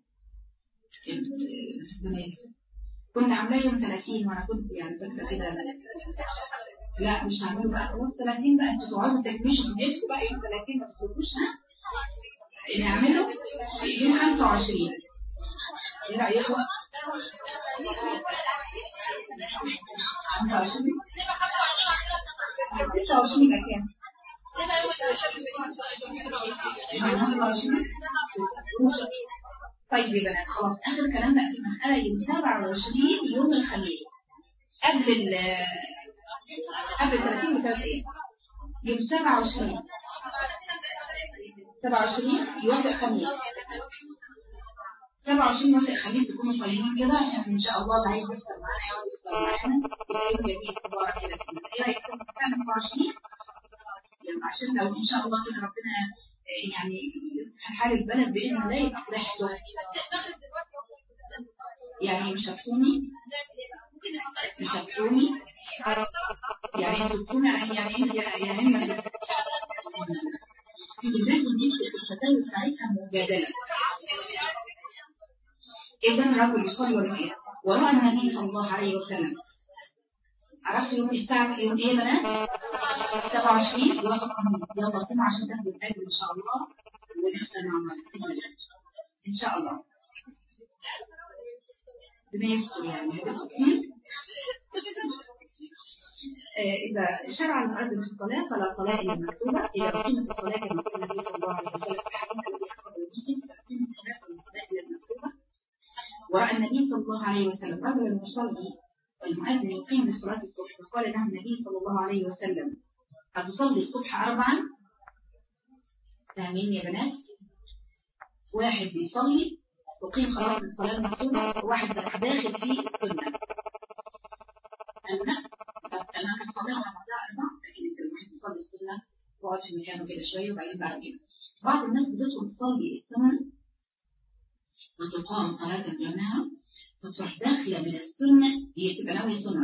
كنا عاملاه يوم 30 وأنا كنت يعني فاكرة كده لا مش هعمله بقى خلاص 30 بقى، انتوا تقعدوا تكمشوا في بيتكم بقى يوم 30 ما تخرجوش. نعمله يوم 25. ايه رأيكم؟ 25 26 مكان 25. طيب يا بنات خلاص اخر كلام بقى في المسألة يوم 27 يوم الخميس قبل 30 و30 يوم 27 يوافق خميس 27 يوافق خميس تكونوا صايمين كده عشان ان شاء الله اللي عايز يفطر معانا يقعد يفطر معانا يوم جميل مبارك كده. ايه رايك في 25 عشان لو ان شاء الله كده ربنا يعني يصلح حال البلد باذن الله يبقى فرحته يعني مش هتصومي يعني هتصومي يعني في البلاد دي الفتاوى بتاعتها مجادله. إذا الرجل يصلي والمئة. ورأى النبي صلى الله عليه وسلم عرفت يوم الساعة يوم إيه بنات 27 يوافق خميس. يلا صوموا عشان تاخدوا الأجر إن شاء الله ونحسن عمل إن شاء الله بنيسر يعني إذا شرع المؤذن في الصلاة فلا صلاة إلا المكتوبة. إذا أقيمت الصلاة كما قال النبي صلى الله عليه وسلم في الحديث الذي أخرجه مسلم فأقيمت الصلاة فلا صلاة إلا المكتوبة. ورأى النبي صلى الله عليه وسلم رجلا يصلي والمؤذن يقيم لصلاة الصبح فقال له النبي صلى الله عليه وسلم هتصلي الصبح 4؟ فاهمين يا بنات؟ واحد بيصلي تقيم خلاص الصلاة المكتوبة وواحد داخل في السنة. أنا كنت صليها مع بعضها 4 لكن الواحد بيصلي السنة وقعد في مكانه كده شوية وبعدين بعد كده بعض الناس بتدخل تصلي السنة وتقام صلاة الجماعة فتروح داخلة من السنة هي تبقى ناوية سنة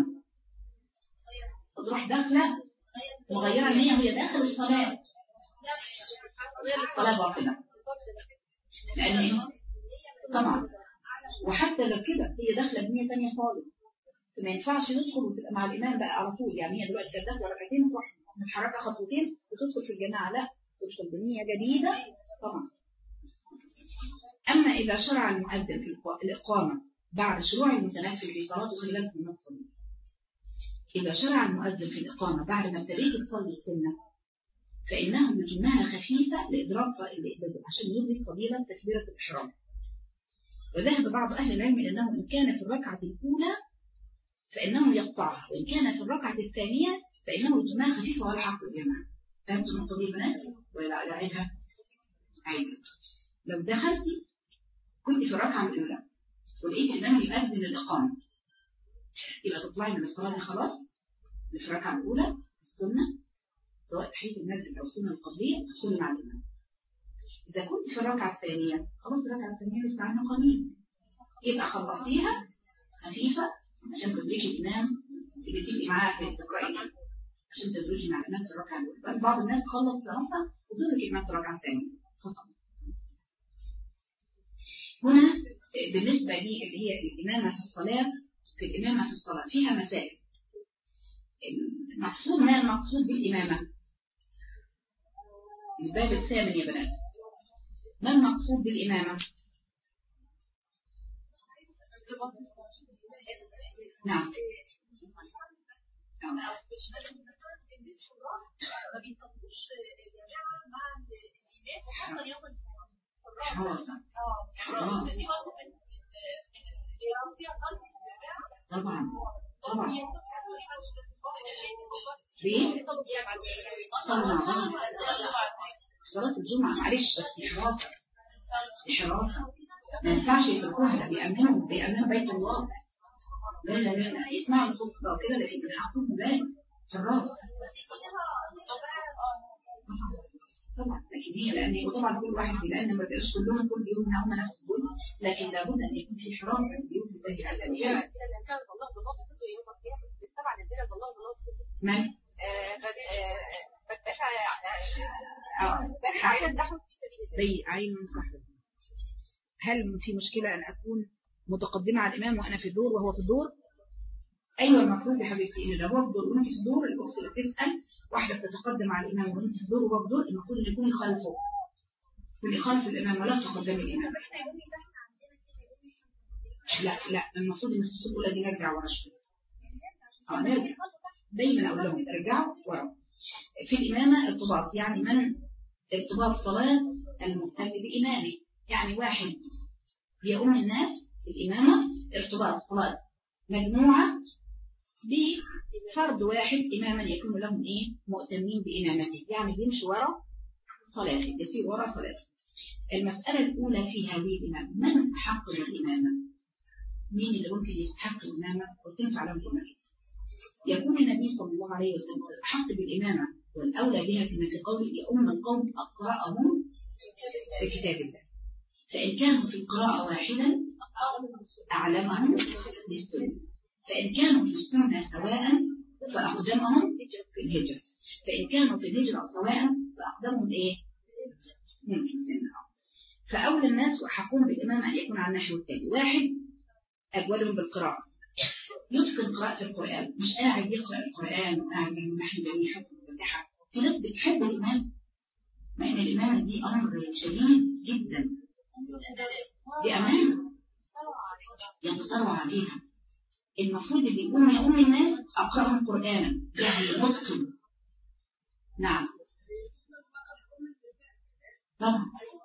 وتروح داخلة مغيرة النية وهي داخل الصلاة الصلاة باطلة لأن طبعا وحتى لو كده هي داخلة بنية تانية خالص ما ينفعش ندخل وتبقى مع الإمام بقى على طول. يعني هي دلوقتي كانت داخلة ركعتين وتروح متحركة خطوتين وتدخل في الجماعة، لا تدخل بنية جديدة طبعا. أما إذا شرع المؤذن في الإقامة بعد شروع المتنفل في صلاته خلال النقطة دي. إذا شرع المؤذن في الإقامة بعد ما ابتديت تصلي السنة فإنه يتمها خفيفة لإدراك عشان يدرك فضيلة تكبيرة الإحرام. وذهب بعض أهل العلم إلى أنه إن كان في الركعة الأولى فإنه يقطعها وإن كان في الركعة الثانية فإنه يتمها خفيفة ولا حق الجماعة. فهمتوا النقطة دي بنات ولا أعيدها؟ عادي. لو دخلتي كنت في الركعة الأولى ولقيت الإمام يؤذن الإقامة، يبقى تطلعي من الصلاة دي خلاص في الركعة الأولى السنة، سواء تحية المسجد أو السنة القبلية، تدخلي مع الإمام. إذا كنت في الركعة الثانية خلاص الركعة الثانية لسه عنها قليل، يبقى خلصيها خفيفة عشان تدريجي الإمام اللي تبقي معاه في التقرأي، عشان تدريجي مع الإمام في الركعة الأولى. بعض الناس خلص صلاتها وتدرك الإمام في الركعة الثانية فقط. هنا بالنسبة لي اللي هي الإمامة في الصلاة، في الإمامة في الصلاة فيها مسائل. المقصود ما المقصود بالإمامة؟ الباب الثامن يا بنات، ما المقصود بالإمامة؟ نعم. حراسة. طبعا طبعا في صلاة الجمعة معلش بس حراسة، حراسة ما ينفعش يتركوها، بيأمنوا بيت الله. لا لا لا يسمعوا الخطبة كده لكن بيحققوا بالك حراس طبعا. لكن هي لأن وطبعا كل واحد لأن ما بيبقاش كلهم كل يوم هم نفس الدول، لكن لابد أن يكون في حراسة بيوت الله عز وجل. من؟ هل في مشكلة أن أكون متقدمة على الإمام وأنا في الدور وهو في الدور؟ أيوة المفروض يا حبيبتي إن لو هو في الدور وأنت في الدور، الأخت اللي بتسأل واحدة بتتقدم على الإمام وأنت في الدور وهو في الدور، المفروض أن يكون خلفه، يكون خلف الإمام ولا تقدمي الإمام. لا المفروض إن الصفوف الأولى دي نرجع ورا شوية. نرجع دايما أقول لهم ارجعوا ورا. في الإمامة ارتباط، يعني من ارتباط صلاة المقتدي بإمامه، يعني واحد يؤم الناس الإمامة، ارتباط صلاة مجموعة بفرد واحد إماما يكون لهم مؤتمين بإمامته، يعني بيمشي ورا صلاته، يسير ورا صلاته. المسألة الأولى في هذه الإمامة، من حق الإمامة؟ مين اللي ممكن يستحق الإمامة وتنفع له الإمامة؟ يكون النبي صلى الله عليه وسلم حق بالإمامة والأولى بها كما في قوله يؤم القوم أقرأهم في كتاب الله، فإن كانوا في القراءة واحدا أعلمهم للسنة، فإن كانوا في السنة سواء فأقدمهم في الهجرة، فإن كانوا في الهجرة سواء فأقدمهم ممكن سنة. فأولى الناس وحقهم بالإمام أن يكون على النحو التالي: واحد أجودهم بالقراءة، يتقن قراءة القرآن، مش قاعد يقرأ القرآن وقاعد من نحو جميل حفظ الفتحة. في ناس بتحب الإمام، مع إن الإمامة دي أمر شديد جدا، دي أمانة ينتصروا عليها. المفروض اللي يقوم الناس أقرأهم قرآنا، يعني متقن. نعم طبعا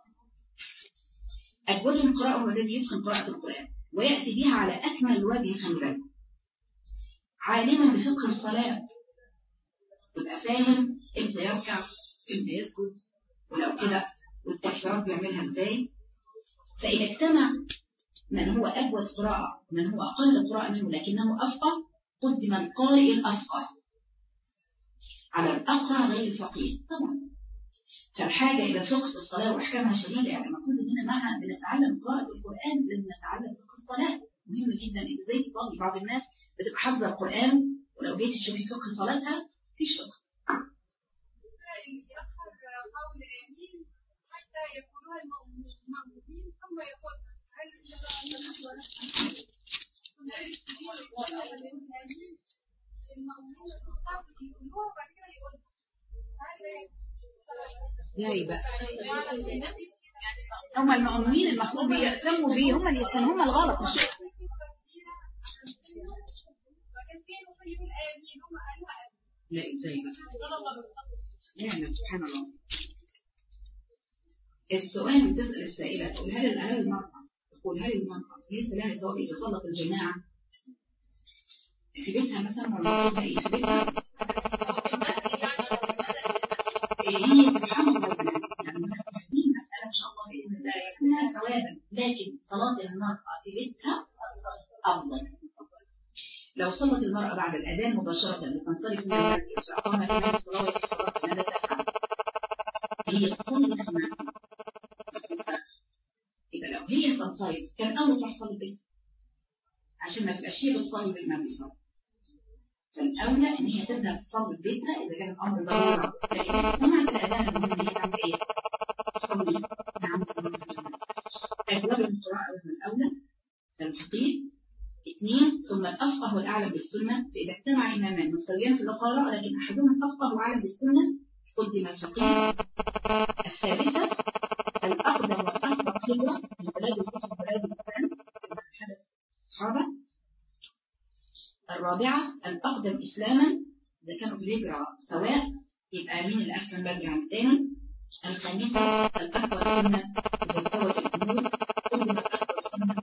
أجودهم قراءة هو الذي يتقن قراءة القرآن ويأتي بها على أكمل وجه. خيرا عالما بفقه الصلاة، يبقى فاهم امتى يركع امتى يسجد ولو كده والتكبيرات بيعملها ازاي. فإذا اجتمع من هو أجود قراءة ومن هو أقل قراءة منه لكنه أفقه، قدم القارئ الأفقه على الأقرأ غير الفقيه طبعا. فالحاجة إلى فقه في الصلاة وأحكامها شديدة، يعني المفروض إننا معها بنتعلم قراءة القرآن لازم نتعلم فقه الصلاة، مهم جدا إزاي تصلي. بعض الناس بتبقى حافظة القرآن ولو جيت تشوفي فقه صلاتها مفيش فقه. ازاي بقى؟ هم المؤمنين المفروض بيهتموا بيه، هم اللي يهتموا، هم الغلط مش لا. ازاي بقى؟ يعني سبحان الله. السؤال بتسأل السائلة تقول هل المرأة ليس لها ثواب إذا صلت الجماعة في بيتها مثلا ولا في بيتها؟ هي سبحان الله يعني دي مسألة مش لكن صلاة المرأة في بيتها أفضل. لو صلت المرأة بعد الأذان مباشرة لتنصرف من المسجد فأقام الإمام الصلاة ويحيي الصلاة ماذا تفعل؟ هي تصلي في المسجد. إذا لو هي تنصرف كان أول تصلي البيت عشان ما تبقاش هي بتصلي بالإمام يصلي. فالأولى إن هي تذهب تصلي في بيتها إذا كان الأمر ضرورة، لكن إذا سمعت الأذان المهم هي تعمل إيه؟ تصلي. نعم صلاة الجماعة. أجواب القراءة من الأولى الفقيه. 2 ثم الأفقه والأعلم بالسنة، فإذا اجتمع إمامان مساويان في القراءة لكن أحدهم أفقه وأعلم بالسنة قدم الفقيه. 3 الأقدم والأسبق خبرة من بلاد الكفر وبلاد الإسلام حدث الصحابة. 4 الأقدم إسلاما إذا كانوا بالهجرة سواء يبقى مين اللي أسلم بدري عن الثاني. 5 الأكبر سنة إذا استوت الأمور قدم الأكبر سنة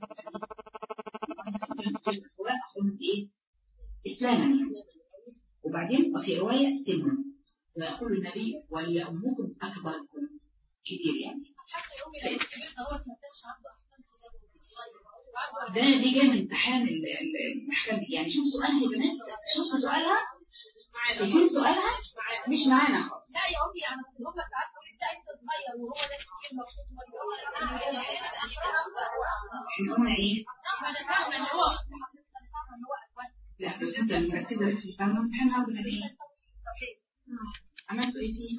سواء أخذهم إيه؟ إسلاما يعني. وبعدين وفي رواية سنا ويقول النبي وليأمكم أكبركم كتير يعني. دي جاي من امتحان المحكمة يعني. شوف سؤالها يا بنات، شوف سؤالها، شايفين سؤالها مش معانا خالص. لا يا أمي يعني هم ساعات تقول أنت تتغير وهو ده كتير احنا قلنا ايه؟ أنا فاهمة إن هو لا بس انت مركزة بس في فاهمة امتحان عرض ايه؟ عملتوا ايه فيه؟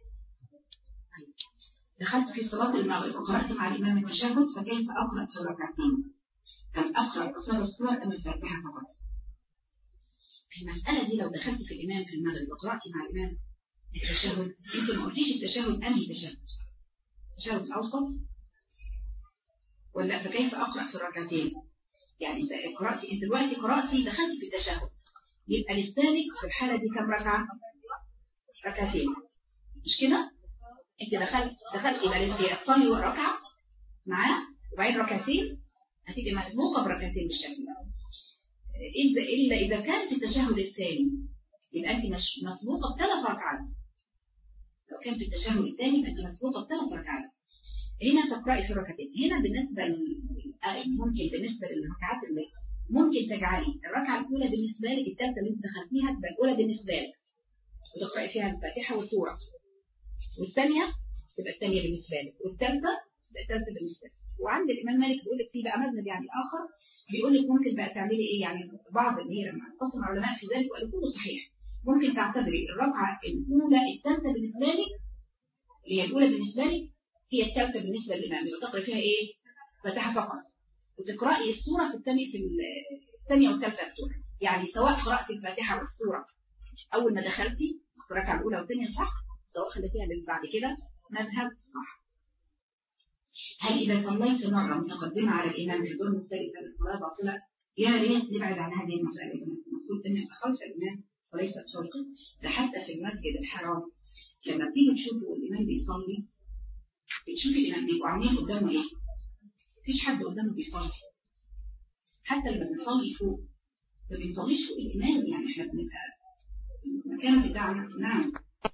دخلت في صلاة المغرب وقرأت مع الإمام التشهد فكيف أقرأ في الركعتين؟ هل أقرأ قصار السور أم الفاتحة فقط؟ في المسألة دي لو دخلت في الإمام في المغرب وقرأت مع الإمام التشهد أنت ما قلتيش التشهد أنهي تشهد؟ التشهد الأوسط ولا فكيف أقرأ في الركعتين؟ يعني إذا قرأتي أنت دلوقتي قرأتي دخلت في التشهد يبقى لسانك في الحالة دي كم ركعة؟ ركعتين مش كده؟ أنت دخلت يبقى تصلي ركعة معاه وبعدين ركعتين هتبقى مسبوقة بركعتين بالشكل ده. إلا إذا كان في التشهد الثاني يبقى أنت مسبوقة ب3 ركعات. لو كان في التشهد الثاني يبقى أنت مسبوقة ب3 ركعات. هنا تقرأي في الركعتين. هنا ممكن بالنسبة للركعات اللي ممكن تجعلي الركعة الأولى بالنسبة لك الثالثة اللي أنت دخلتيها تبقى الأولى بالنسبة لك وتقرأي فيها الفاتحة والسورة، والثانية تبقى الثانية بالنسبة لك، والثالثة تبقى الثالثة بالنسبة لك. وعند الإمام مالك بيقول لك في بقى مذهب يعني آخر بيقول لك ممكن بقى تعملي إيه يعني. بعض اللي هي لما قسم العلماء في ذلك وقالوا كله صحيح. ممكن تعتبري الركعة الأولى الثالثة بالنسبة لك اللي هي الأولى بالنسبة لك هي الثالثة بالنسبة للإمام، وتقرأي فيها إيه؟ فاتحة فقط، وتقرأي السورة في الثانية والثالثة بتوعها. يعني سواء قرأت الفاتحة والسورة أول ما دخلتي في الركعة الأولى والثانية صح، سواء خليتيها بعد كده مذهب صح. هل إذا صليت مرة متقدمة على الإمام في دور مختلف الصلاة باطلة؟ يا ريت نبعد عن هذه المسألة. المفروض أن خلف الإمام وليس بشرطه. ده حتى في المسجد الحرام لما بتيجي تشوفوا الإمام بيصلي بتشوفي الإمام بيبقوا عاملين قدامه إيه؟ مفيش حد قدامه بيصلي. حتى لما بنصلي فوق ما بنصليش فوق الإمام، يعني إحنا بنبقى المكان بتاعنا. نعم.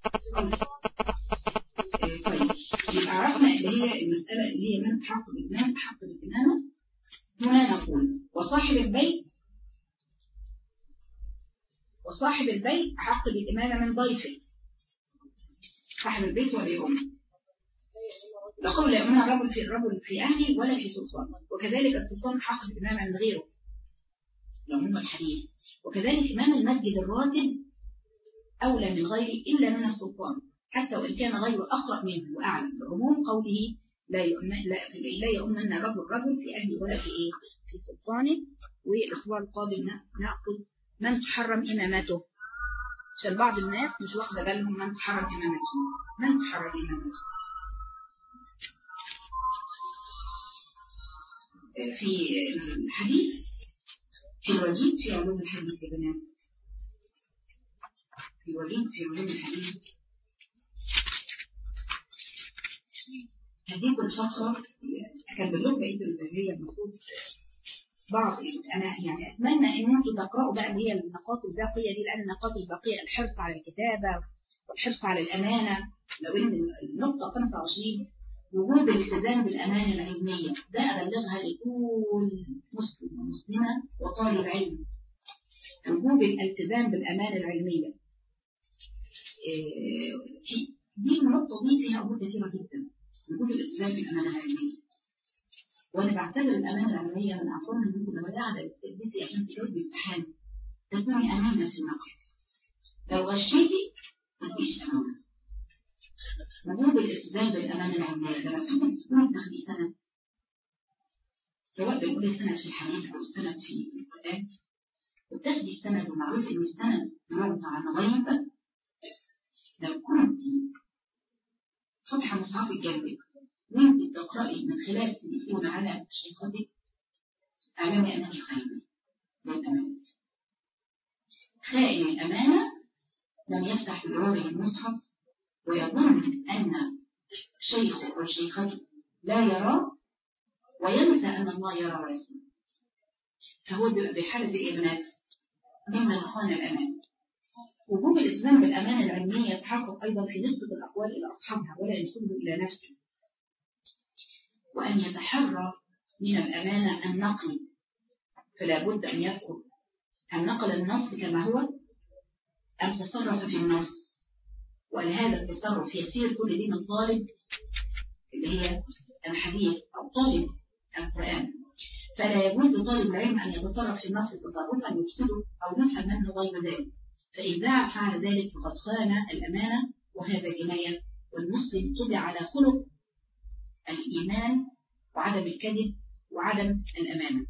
طيب يبقى عرفنا اللي هي المسألة اللي هي من حق الإمام حق الإمامة. هنا نقول وصاحب البيت حق الإمامة من ضيفه. صاحب البيت ولا يؤم لا قول لا يؤمن الرجل في أهله ولا في سلطان. وكذلك السلطان حق الإمامة من غيره لو هم الحديث. وكذلك إمام المسجد الراتب أولى من غيره إلا من السلطان حتى وإن كان غيره أقرب منه وأعلم. بعموم قوله لا يؤمن رجل في أهله ولا في إيه؟ في سلطانه. والأسبوع القادم نأخذ من تحرم إمامته عشان بعض الناس مش واخدة بالهم من تحرم إمامته. في الحديث في الوجيز في علوم الحديث يا بنات، في الوجيز في علوم الحديث هديكم الفقرة كان باللغة اللي هي المفروض بعض. أنا يعني أتمنى إن أنتم تقرأوا بقى اللي هي النقاط الباقية دي، لأن النقاط الباقية الحرص على الكتابة والحرص على الأمانة. لو إن النقطة 25 وجوب الالتزام بالأمانة العلمية، ده أبلغها لكل مسلم ومسلمة وطالب علم. وجوب الالتزام بالأمانة العلمية، دي النقطة دي فيها أمور كثيرة جدا. وجوب الالتزام بالأمانة العلمية، وأنا بعتبر الأمانة العلمية من أعطاها إن أنت لما قاعدة تدرسي عشان تجاوبي امتحان تكوني أمينة في النقل. لو غشيتي مفيش أمانة. وجوب الالتزام بالأمانة العلمية، لما تكوني تاخدي سند، سواء بنقول السند في الحديث أو السند في القرآن، وتاخدي السند ومعروف إن السند يروى عن غيب، لو كنت فاتحة مصحف جنبك وانت تقرأي من خلال التليفون على شيختك، اعلمي أنك خائنة للأمانة. خائن الأمانة من يفتح بجواره المصحف ويظن أن شيخه أو شيخته لا يراه وينسى أن الله يرى ويسمع، فهو بحالة الإبنات ممن خان الأمانة. وجوب الالتزام بالأمانة العلمية يتحقق أيضا في نسبة الأقوال إلى أصحابها ولا ينسبه إلى نفسه، وأن يتحرى من الأمانة النقل، فلا بد أن يذكر أن نقل النص كما هو أن تصرف في النص، ولهذا التصرف يسير كل دين الطالب اللي هي الحديث أو طالب القرآن، فلا يجوز لطالب العلم أن يتصرف في النص تصرفا يفسده أو نفهم منه غير ذلك، فإذا فعل ذلك فقد خان الأمانة، وهذا جناية. والمسلم طبع على خلق الإيمان وعدم الكذب وعدم الأمانة.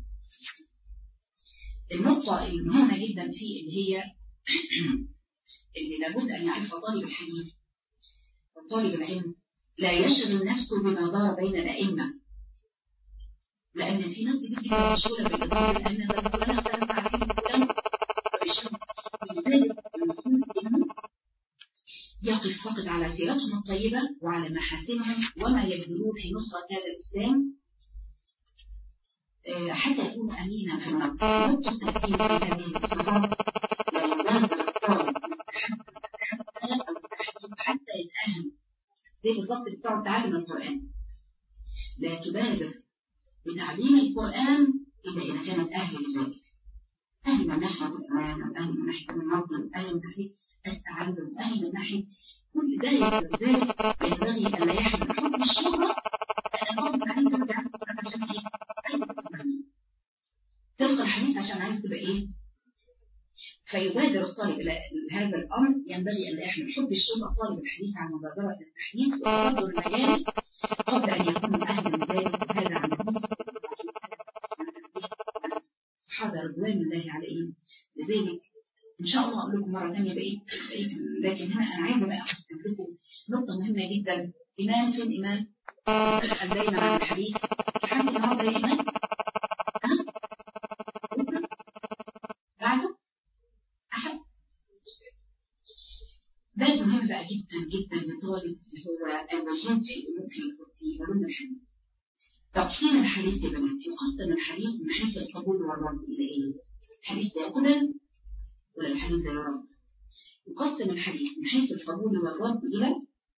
النقطة المهمة جدا فيه اللي هي اللي لابد أن يعرفها طالب الحديث وطالب العلم، لا يشغل نفسه بما دار بين الأئمة، لأن في ناس كتير مشغولة بالإضافة الأئمة ده فلان اختلف عليه فلان، ولذلك المفروض يقف فقط على سيرتهم الطيبة وعلى محاسنهم وما يبذلوه في نصرة هذا الإسلام حتى يكونوا أمينا في النقد. نقطة تأثير في هذه الصفات لا يبادر الطالب حتى يتأهل، زي بالضبط بتاع تعلم القرآن، لا تبادر بتعليم القرآن إلا إذا كانت أهل لذلك، أهل من ناحية القرآن وأهل من ناحية النظر وأهل من ناحية التعلم وأهل من ناحية كل ذلك. ينبغي أن لا يحمل حب الشهرة، أنا أقول الحديث بتاع القرآن عشان إيه؟ عايز تلقى الحديث عشان عايز تبقى إيه؟ فيبادر الطالب إلى هذا الأمر. ينبغي أن لا يحمل حب الشهرة طالب الحديث عن مبادرة التحديث وتفضل المجالس قبل أن يكونوا أهلا لذلك. وهذا عن الصحابة رضوان الله عليهم. لذلك إن شاء الله أقول لكم مرة ثانية بقيت، لكن هنا أنا عايزة بقى أحسن لكم نقطة مهمة جدا. إيمان فين إيمان؟ أسأل دايما عن الحديث، حد النهارده يا إيمان؟ بعده؟ أحد؟ ده مهم بقى جدا جدا للطالب اللي هو الوجود في علوم الحديث. تقسيم الحديث يا بنات، يقسم الحديث من حيث القبول والرد إلى إيه؟ الحديث لا يقبل ولا الحديث لا يرد؟ يقسم الحديث من حيث القبول والرد إلى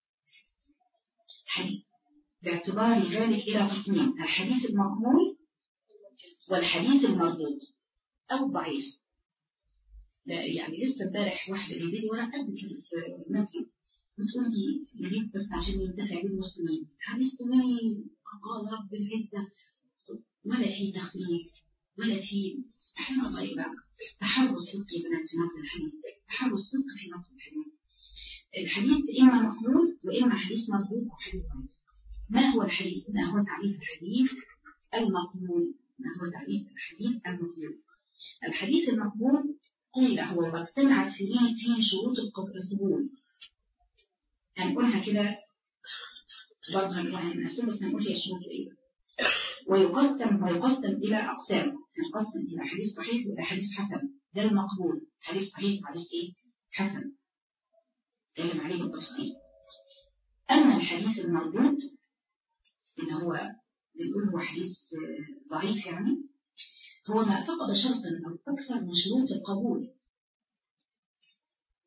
حديث باعتبار ذلك إلى قسمين: الحديث المقبول والحديث المردود أو الضعيف. لا يعني لسه امبارح واحدة جديدة وأنا قد في المسجد بتقول لي جديد بس عشان ينتفع بالمسلمين، حديث تمام قال رب العزة ولا في تخليف ولا في سبحان الله يبقى تحرر الصدق يا بنات في نقل الحديث، تحرر الصدق في نقل الحديث. الحديث إما مقبول وإما حديث مردود أو حديث ضعيف. ما هو الحديث؟ ما هو تعريف الحديث المقبول؟ ما هو تعريف الحديث المقبول؟ الحديث المقبول قيل هو ما اجتمعت فيه شروط القبول. هنقولها كده برضه، هنقسم بس هنقول هي شروط ايه. ويقسم إلى أقسام، ينقسم إلى حديث صحيح وإلى حديث حسن. ده المقبول، حديث صحيح وحديث إيه؟ حسن، نتكلم عليه بالتفصيل. أما الحديث المردود اللي هو بنقول هو حديث ضعيف، يعني هو ما فقد شرطا أو أكثر من شروط القبول،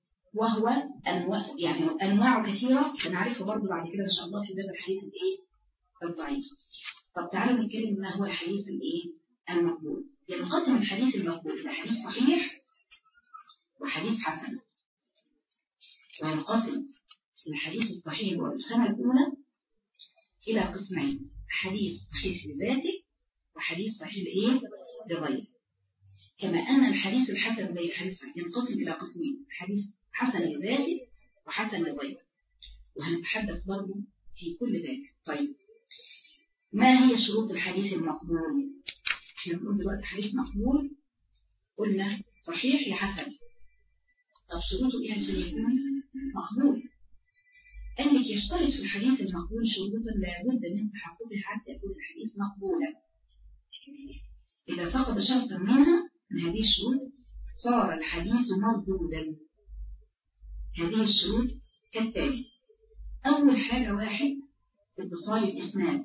وهو أنواع، يعني أنواع كثيرة سنعرفها برضه بعد كده إن شاء الله في باب الحديث الإيه؟ الضعيف. طب تعالوا نتكلم ما هو الحديث الايه المقبول. ينقسم الحديث المقبول الى حديث صحيح وحديث حسن. وينقسم الحديث الصحيح والسنة الأولى إلى قسمين: حديث صحيح لذاته وحديث صحيح لإيه؟ لغيره. كما أن الحديث الحسن زي الحديث الصحيح ينقسم إلى قسمين: حديث حسن لذاته وحسن لغيره. وهنتحدث برضه في كل ذلك. طيب ما هي شروط الحديث المقبول؟ احنا بنقول دلوقتي حديث مقبول قلنا صحيح يا حسن. طب شروطه ايه عشان يكون مقبول؟ قال لك يشترط في الحديث المقبول شروطا لابد من تحققها حتى يكون الحديث مقبولا. إذا فقد شرطا منها من هذه الشروط صار الحديث مردودا. هذه الشروط كالتالي: أول حاجة: واحد، اتصال الإسناد.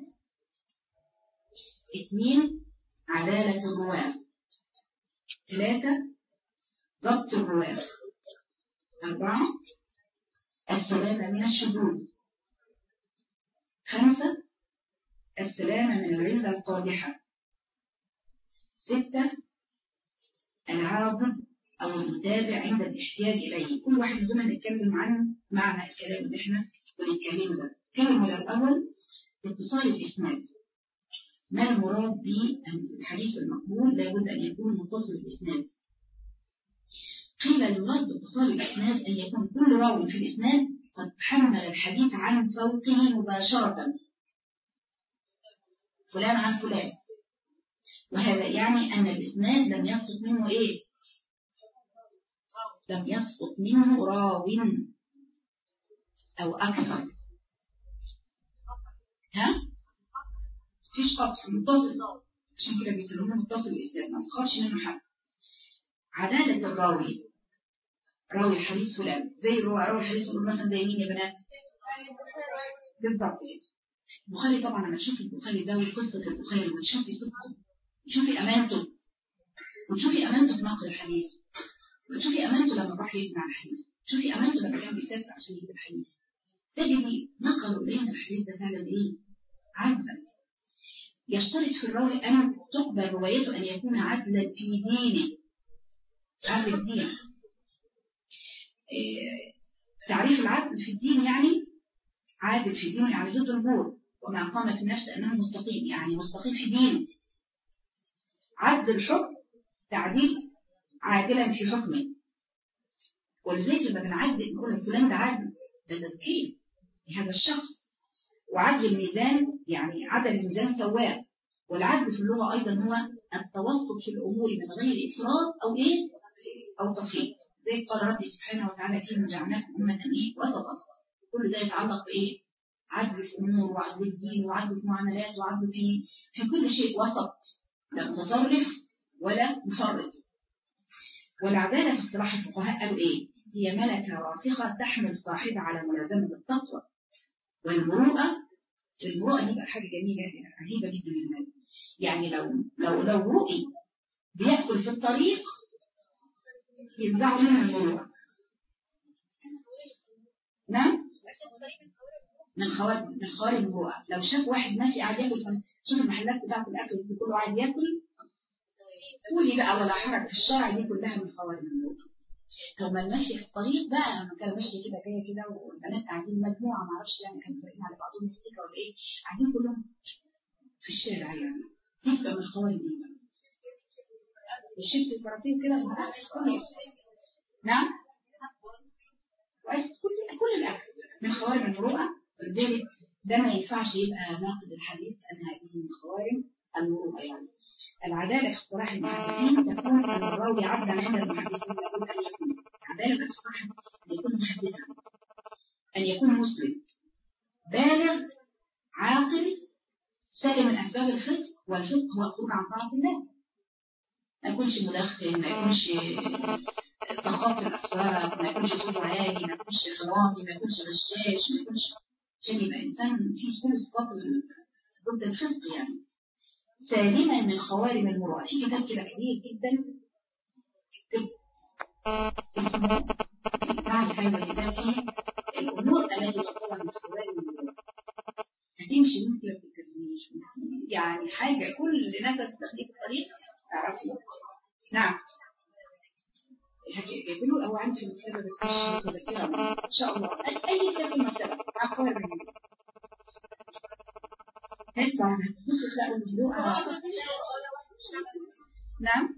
2، عدالة الرواة. 3، ضبط الرواة. 4، السلامة من الشذوذ. 5، السلامة من العلة القادحة. 6، العاضد أو المتابع عند الاحتياج إليه. كل واحد مننا نتكلم عن معنى الكلام اللي احنا بنتكلمه ده. كلمة الأول اتصال الإسناد. ما المراد بالحديث المقبول؟ لابد أن يكون متصل الإسناد. قيل المراد باتصال الإسناد أن يكون كل راوي في الإسناد قد حمل الحديث عن فوقه مباشرة، فلان عن فلان. وهذا يعني أن الإسناد لم يسقط منه إيه؟ لم يسقط منه راو أو أكثر. ها؟ فيش قطع، متصل. عشان كده بيسموه متصل الإسناد، ما تخافش منه حد. عدالة الراوي، راوي الحديث فلان زي راوي الحديث مثلا زي مين يا بنات؟ بالضبط. البخاري طبعا لما تشوفي البخاري ده وقصة البخاري وتشوفي صدقه وتشوفي أمانته وتشوفي أمانته في نقل الحديث وتشوفي أمانته لما راح يبنى على الحديث، تشوفي أمانته لما كان بيسافر عشان يجيب الحديث، تجدي نقلوا إلينا الحديث ده فعلا إيه؟ عدلا. يشترط في الراوي أن تقبل روايته أن يكون عدلا في دينه. عدل الدين. تعريف العدل في الدين يعني عادل في دينه، يعني ضد الجور، وما قام في النفس أنه مستقيم، يعني مستقيم في دينه. عدل الحكم، تعديل عادلا في حكمه. ولذلك لما بنعدل نقول فلان ده عدل، ده تزكية لهذا الشخص. وعدل الميزان يعني عدل الميزان سواء. والعدل في اللغة أيضا هو التوسط في الأمور من غير إفراط أو إيه؟ أو تفريط. زي قال ربي سبحانه وتعالى: فيما جعلناكم أمة إيه؟ وسطا. كل ده يتعلق بإيه؟ عدل في الأمور، وعدل في الدين، وعدل في المعاملات، وعدل في كل شيء وسط، لا متطرف ولا مفرط. والعدالة في اصطلاح الفقهاء قالوا إيه؟ هي ملكة راسخة تحمل صاحبها على ملازمة التقوى والمروءة. المروءة دي بقى حاجة جميلة عجيبة جدا للناس. يعني لو رؤي بيأكل في الطريق ينزعوا منه المروءة. نعم؟ من خوارم المروءة. لو شاف واحد ماشي قاعد ياكل، شوف المحلات بتاعت الأكل اللي كله قاعد ياكل، قولي بقى ولا حرج في الشارع، دي كلها من خوارم المروءة. طب ما المشي في الطريق بقى، لما كان ماشي كده جايه كده والبنات قاعدين مجموعه ما اعرفش يعني كانوا فارقين على بعضهم ستيكر ولا ايه، قاعدين كلهم في الشارع يعني، تسبق من خوارم دي بقى. والشيبس الكراتين كده كله. نعم؟ كل الاكل من خوارم المروءه. ولذلك ده ما ينفعش يبقى ناقد الحديث ان هذه من خوارم المروءه. يعني العداله في اصطلاح المحدثين تكون ان الراوي عدل عند المحدثين، لابد ان يكون عداله في اصطلاح ان يكون محدثا، ان يكون مسلم بالغ عاقل سالم من اسباب الفسق. والفسق هو الخروج عن طاعه الله. ما يكونش مدخن، ما يكونش صخاب في الاسواق، ما يكونش صوت عالي، ما يكونش حرامي، ما يكونش غشاش، ما يكونش، عشان يبقى انسان فيه كل الصفات ضد الفسق. يعني سالما من خوارم المروءه. في كتاب كده كبير جدا اسمه معرفة الكتاب فيه الامور التي تعتبر من خوارم المروءه. هتمشي ممكن لو يعني حاجة كل نفس تخليك الطريق تعرفي. نعم يقولوا أو عندي في المكتبة بس مش متذكرة إن شاء الله أي كتاب في المكتبة مع صور من هيطلع بص تلاقوا الهدوء. نعم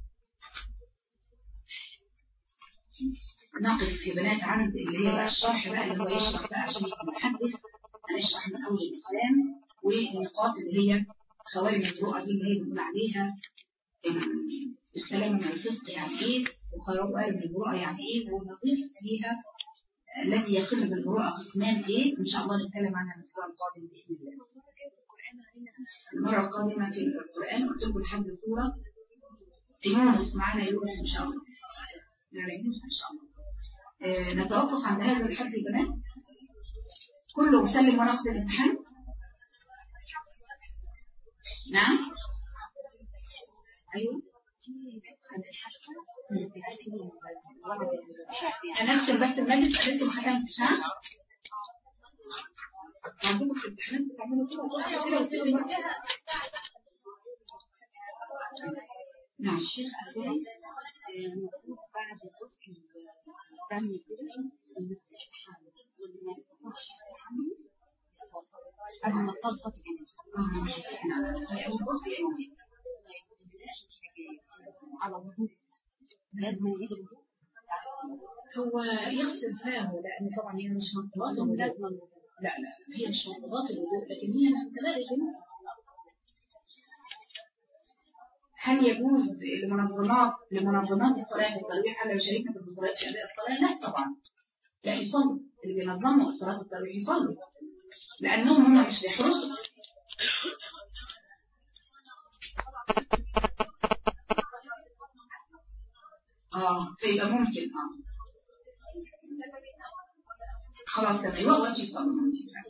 نقف في بنات عند اللي هي بقى الشرح بقى اللي هو يشرح بقى عشان يكون محدث هنشرح من أول الإسلام والنقاط اللي هي خوارم الرؤى دي اللي هي بنقول عليها السلامة من الفسق يعني إيه وخوارم الرؤى يعني إيه ونضيف فيها الذي يقل بالرؤى قسمان إيه إن شاء الله نتكلم عنها الأسبوع القادم بإذن الله. المرة القادمة في القرآن قلت لكم لحد سورة يونس معنا يونس إن شاء الله. يونس إن شاء الله. نتوقف عند هذا الحد البنات كله مسلم ونقضي الامتحان. نعم أيوه هنكتب بس المجلس لسه ما ختمتش. ها عندكم في الامتحانات بتعملوا كده وتسيبوا نعم الشيخ أخوي المفروض بعد الفصل الثاني كده إنك تحاول واللي ما يستطيعش يستحمل قبل ما تطلقت على وضوء لازم يعيد الوضوء. هو يغسل فاه لأن طبعا هي مش منطقات لازم لا هي مش منطقات الوضوء لكن هي من كبائر. هل يجوز لمنظمات الصلاة والتراويح على شريكة الصلاة في أداء الصلاة؟ لا طبعا لا يصلوا اللي بينظموا الصلاة والتراويح يصلوا لأنهم هم مش بيحرصوا. فيبقى ممكن خلاص تبقى وقت يصلوا.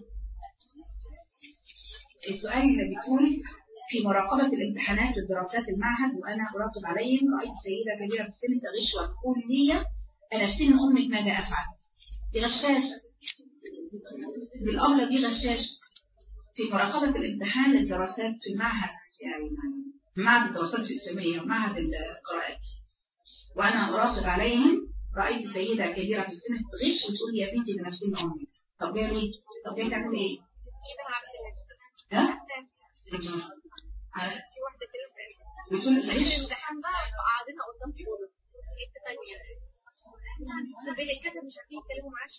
السؤال اللي بيقول في مراقبة الامتحانات والدراسات المعهد وأنا أراقب عليهم رأيت سيدة كبيرة في السن تغش وتقول لي أنا في سن أمك ماذا أفعل؟ دي غشاشة بالأولى دي غشاشة. في مراقبة الامتحان الدراسات في المعهد يعني معهد الدراسات الإسلامية ومعهد القراءات وأنا أراقب عليهم رأيت سيدة كبيرة في السن تغش وتقول لي يا بنتي ده نفسي أمك. طب جاي ليه؟ طب جاي تعمل إيه؟ ها؟ بتقول ايش الامتحان بقى قاعدين قدام فوق حته ثانيه سبيل الكتاب مش عارفين يتكلموا معاش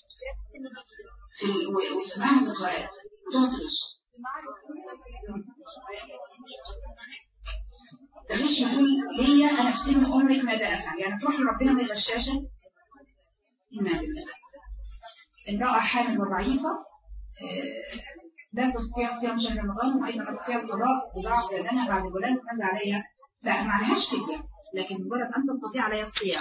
في معهد القراءات تنطش تغش يقول ليا انا في سن امك ماذا افعل يعني تروح لربنا من الغشاشه. ايمان بالله امراه حامل وضعيفه لا تستطيع صيام شهر رمضان وايضا لا تستطيع القضاء بضعف بدنها بعد الولاده وماذا عليها؟ لا ما عليهاش فدية لكن مجرد ان تستطيع عليها الصيام.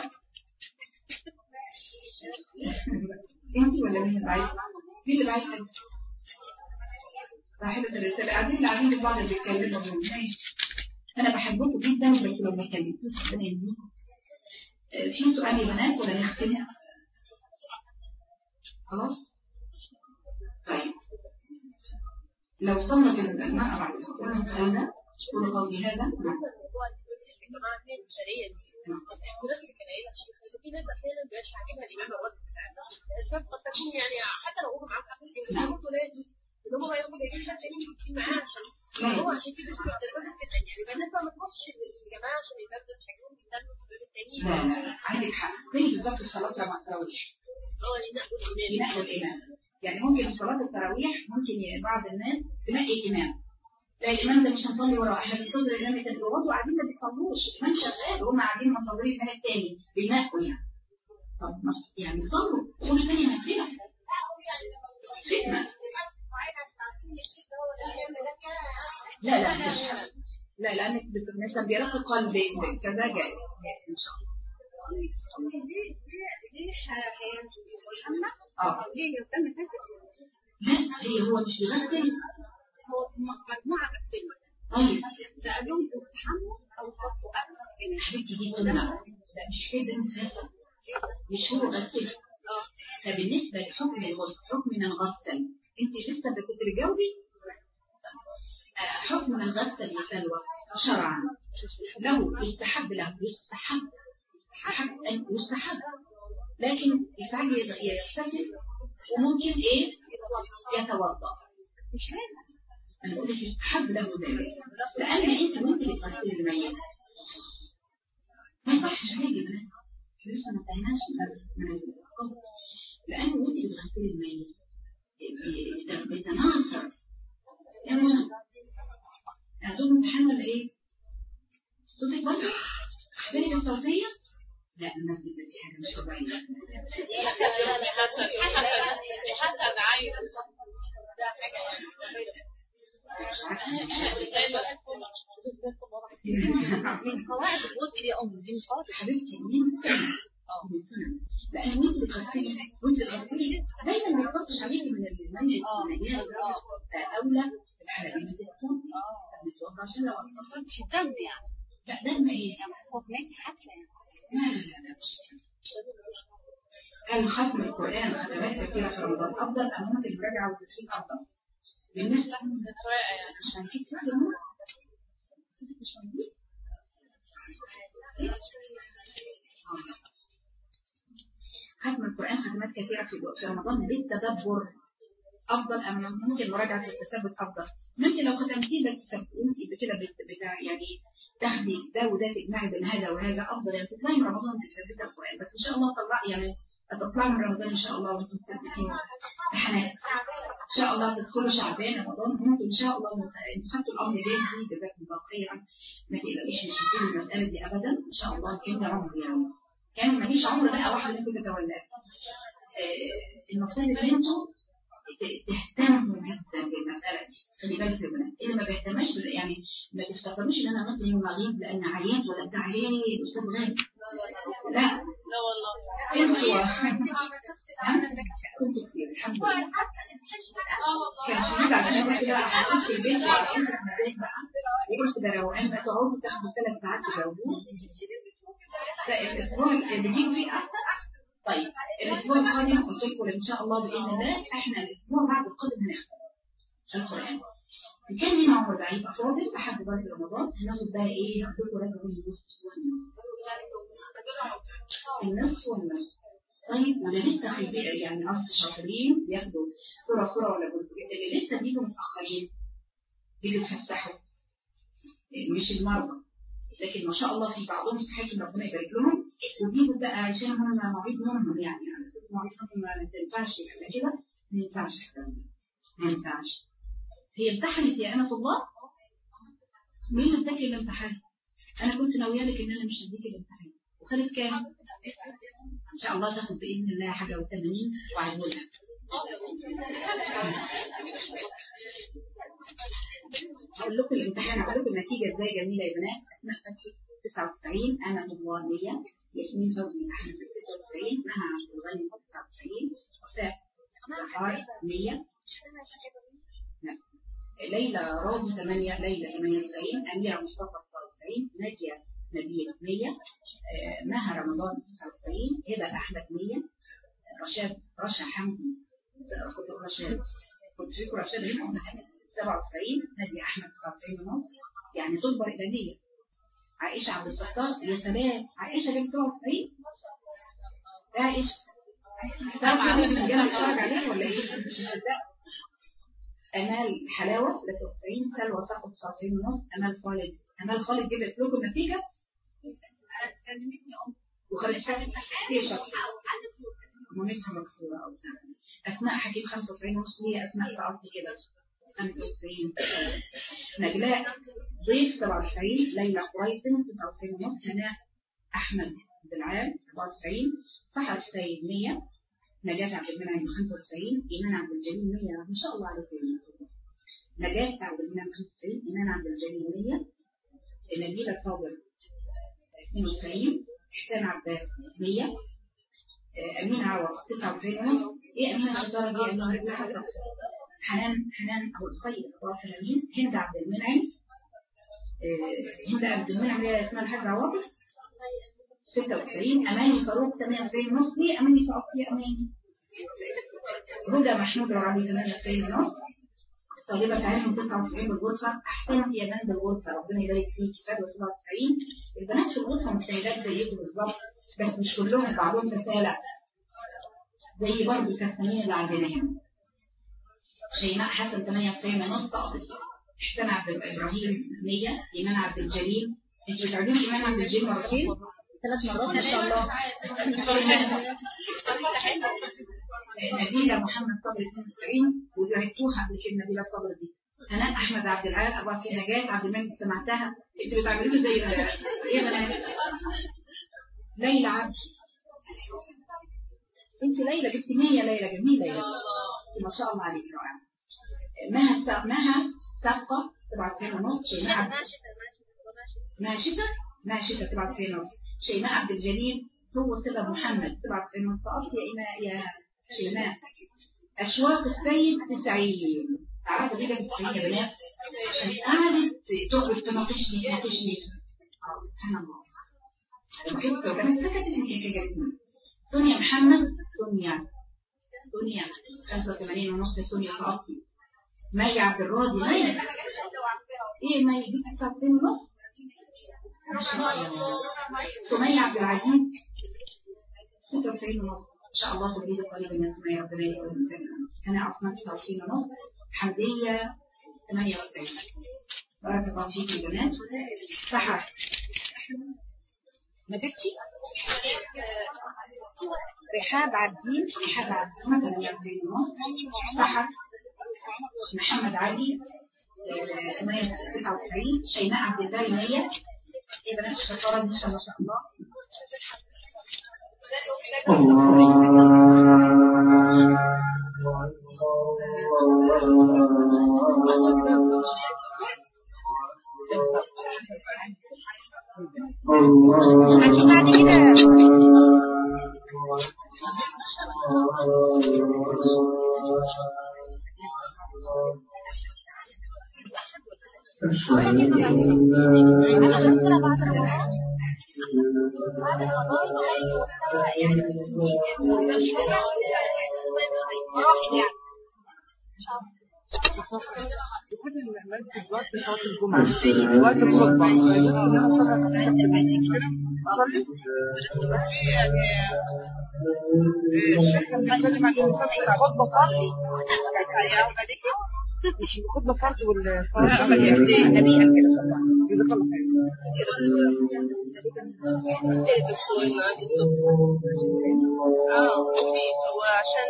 انت ولا مين اللي بعيد؟ مين اللي بعيد خالص؟ صاحبة الرسالة قاعدين لبعض اللي بيتكلموا ماشي. انا بحبكم جدا بس لو ما كلمتوش ربنا يهديكم. في سؤال يا بنات ولا نختمها؟ خلاص؟ طيب لو صلت المرأة بعد قلنا السؤال ده قولوا قولي هذا في ناس احيانا بيبقاش عاجبها الامام الرد بتاعنا الاسباب قد تكون يعني حتى لو هم معاهم قبل كده برضه لا يجوز ان هم ياخدوا جايين حد تاني يمشي معاه عشان هو عشان كده يبقى الناس ما تروحش للجماعه عشان يبدأوا يشجعوهم يستنوا الباب التاني. لا عندك حق زي بالظبط الصلاه مع التراويح ينقوا الامام يعني ممكن صلاه التراويح ممكن بعض الناس تنقي الامام لا الإمام ده مش هنصلي وراه احنا بنصلي الإمام التاني وبرضه قاعدين ما بيصلوش الإمام شغال وهم قاعدين مصلين الإمام التاني بينقوا يعني طب يعني صلوا قولوا الثاني هنفينا فتنة لا مش لا لأنك مثلا بيرقي قلبك كذا جاي إن شاء الله. لا هو مش بيغسل هو مجموعة غسلوا طيب ده لهم تستحموا أو تطفوا أكل حبيبتي دي سنة لا مش كده مفاسد مش هو غسل فبالنسبة لحكم الغسل حكم من غسل انت لسه كنت بتجاوبي حكم من غسل بسلوى شرعا له يستحب لكن يستحب يغتسل وممكن ايه يتوضا. مش لازم انا بقول لك يستحب له ذلك، لان انت وانت بتغسلي الميت ما يصحش هيجي بنات لسه ما انتهيناش من القبر، لان وانت بتغسلي الميت بتناثر هدول امتحان ولا ايه؟ صوتك برضه؟ اخبارك الصوتية؟ لا الناس دي في حاجة مش طبيعية. حتى بعين قواعد الغسل يا أم دي مش واضحة حبيبتي مين سنة لأن وانت بتغسلي دايما ما يحطش عليكي من المنع النجاسة أولى الحلالين بتكون بتوضع عشان لو أصفر مش الدم يعني. لا دم ايه؟ يعني صوتناكي حفلة لا هل ختم القرآن ختمات كثيرة في رمضان أفضل أم ممكن المراجعة والتسليم أفضل؟ بالنسبة عشان كده مش موجود ختم القرآن ختمات كثيرة في رمضان للتدبر أفضل أم ممكن مراجعة التثبت أفضل؟ ممكن لو ختمتيه بس وانت كده يعني تاخدي ده وده تجمعي بين هذا وهذا أفضل، يعني تطلعي من رمضان تثبتي القرآن بس إن شاء الله هتطلعي من رمضان إن شاء الله وانتم تثبتين امتحانات إن شاء الله تدخلوا شعبان رمضان وانتم إن شاء الله انتوا خدتوا الأمر بيدي جزاكم الله خيرا ما تقلقيش مش هتقولوا المسألة دي أبدا إن شاء الله كان ده عمر يعني كان ماليش عمر بقى واحد منكم تتولاه المفروض إن انتوا تهتموا جدا بالمسألة دي خلي بالك يا بنات اللي ما بيهتمش يعني ما تفتكروش ان انا مثلا يوم اغيب لان عيان ولا بتاع عليه الاستاذ غالي لا والله انتوا كنتوا كتير الحمد لله كان شديد عشان كده حطيت في البيت وعشان البيت بقى وقلت ده روقان بقى تقعدوا تاخدوا 3 ساعات تجاوبوه الاسبوع اللي بيجوا فيه احسن. طيب الاسبوع القادم قلت لكم ان شاء الله باذن الله احنا الاسبوع بعد القادم هنختم القران كان لنا عمر بعيد افاضل لحد بعد رمضان هناخد بقى ايه هناخد ولاد النصف والنصف طيب وانا لسه خبير يعني نص الشاطرين بياخدوا صوره ولا جزء اللي لسه بيجوا متاخرين بيجوا يتفسحوا مش المرضى لكن ما شاء الله في بعضهم صحيح ربنا يبارك لهم وبيجوا بقى عشان هم مواعيد نومهم يعني على اساس مواعيدهم ما تنفعش كده ما ينفعش ما ينفعش. هي امتحنت يا أمة الله مين اداك الامتحان؟ أنا كنت ناوية لك إن أنا مش هديك الامتحان وخدت كام؟ إن شاء الله تاخد بإذن الله حاجة و80 وعدولها. أقول لكم الامتحان أقول لكم النتيجة إزاي جميلة يا بنات. أسماء فتحي 99 أمة الله 100 ياسمين فوزي أحمد 96 مها عبد الغني 99 وفاء زهار 100 ليلى راضي 8 ليلى 98 أميرة مصطفى 99 نادية نبيل 100 مها رمضان 99 هبة أحمد 100 رشا حمدي كنت فيكم رشاد هنا 97 نادية أحمد 99 ونص يعني تكبر إبادية. عائشة عبد الستار يا سلام عائشة جابت 97 عائشة تعرف عامل الرجالة بتتفرج عليك ولا إيه؟ مش مصدق. أمال حلاوة 93 سلوى سقط 99 ونص أمال خالد جبت لكم النتيجة وخالد سقط هي شخص مامتها مكسورة أو أسماء حكيم 95 ونص هي أسماء سقطت كده 95 نجلاء ضيف 97 ليلى قريتن 99 ونص هناء أحمد بالعام 94 صحر السيد 100 نجاة عبد المنعم 95 إيمان عبد الجليل 100 ما شاء الله عليكم نجاة عبد المنعم 95 إيمان عبد الجليل 100 نبيلة صابر 92 حسين عباس 100 أمين عوض 99 ونص إيه أمين الشطارة دي أمين رجل حسن حنان أبو الخير أبو الأمين هند عبد المنعم هند عبد المنعم هي اسمها الحاج عواطف 96 أماني فاروق 98 ونص ليه أماني فاروق يا أماني هدى محمود ربيع 98 ونص طالبة تعلم 99 بالغرفة، أحسنت يا بنت الغرفة، ربنا يبارك فيك. فدوى 97. البنات في الغرفة مجتهدات زيكم بالظبط، بس مش كلهم، بعضهم تسالق زي برضه الكسامين اللي عندنا هنا. شيماء حسن 98 ونص سقطت. حسين عبد إبراهيم 100. إيمان عبد الجليل، انتوا بتعرفين إيمان عبد الجليل مرتين 3 مرات ما شاء الله. نبيلة محمد صبري 92، وزعتوها قبل كده نبيلة صبري دي. هناء أحمد عبد العال 94. نجاة عبد الملك سمعتها، انتوا بتعملوا زي ايه بنات؟ ليلى عبد، انت ليلى جبت 100. ليلى جميلة يا ما شاء الله عليك رائعة. مها سقة 97 ونص. شيماء عبد ماشطة 97 ونص. شيماء عبد الجليل هو سبب محمد 97 ونص. سقطت يا شيماء. أشواق السيد 90. تعرفوا ليه جابت 90 يا بنات؟ عشان قعدت تقعد تناقشني. سبحان الله. لو كانت سكتت يمكن كان جابتني. سونيا محمد، سونيا 85 ونص. سونيا سقطتي. مي عبد الراضي، مي ايه مي دي 99 ونص. سمية عبد العزيز 96 ونص. ان شاء الله تبريد قريبا يا سمية، ربنا يقول المسلمين. انا اصلا 99 ونص. حمدية 98. بارك الله فيك يا بنات. سحر ما جبتي. رحاب عبدين 98 ونص. سحر محمد علي 99. شيماء عبد الله 100. ايه بنات الشطاره دي ما شاء الله. بعد كده وقت صلاة الجمعة وقت الخطبة الشيخ كان بيتكلم عن خطبة فرض مش خطبة فرض والصلاة النبي قال كده جزاك الله خير. وعشان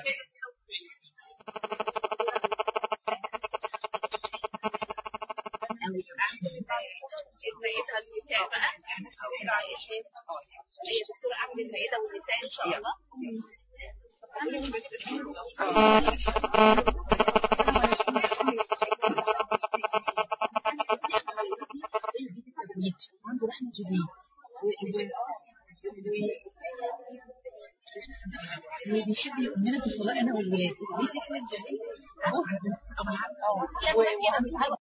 السيدة النساء بقى احنا سوينا عايشة هي دكتورة أحمد السيدة والنساء إن شاء الله. عنده رحمة جديد وبيحب يؤمننا بالصلاة أنا والولاد. ليه تحمل جميل؟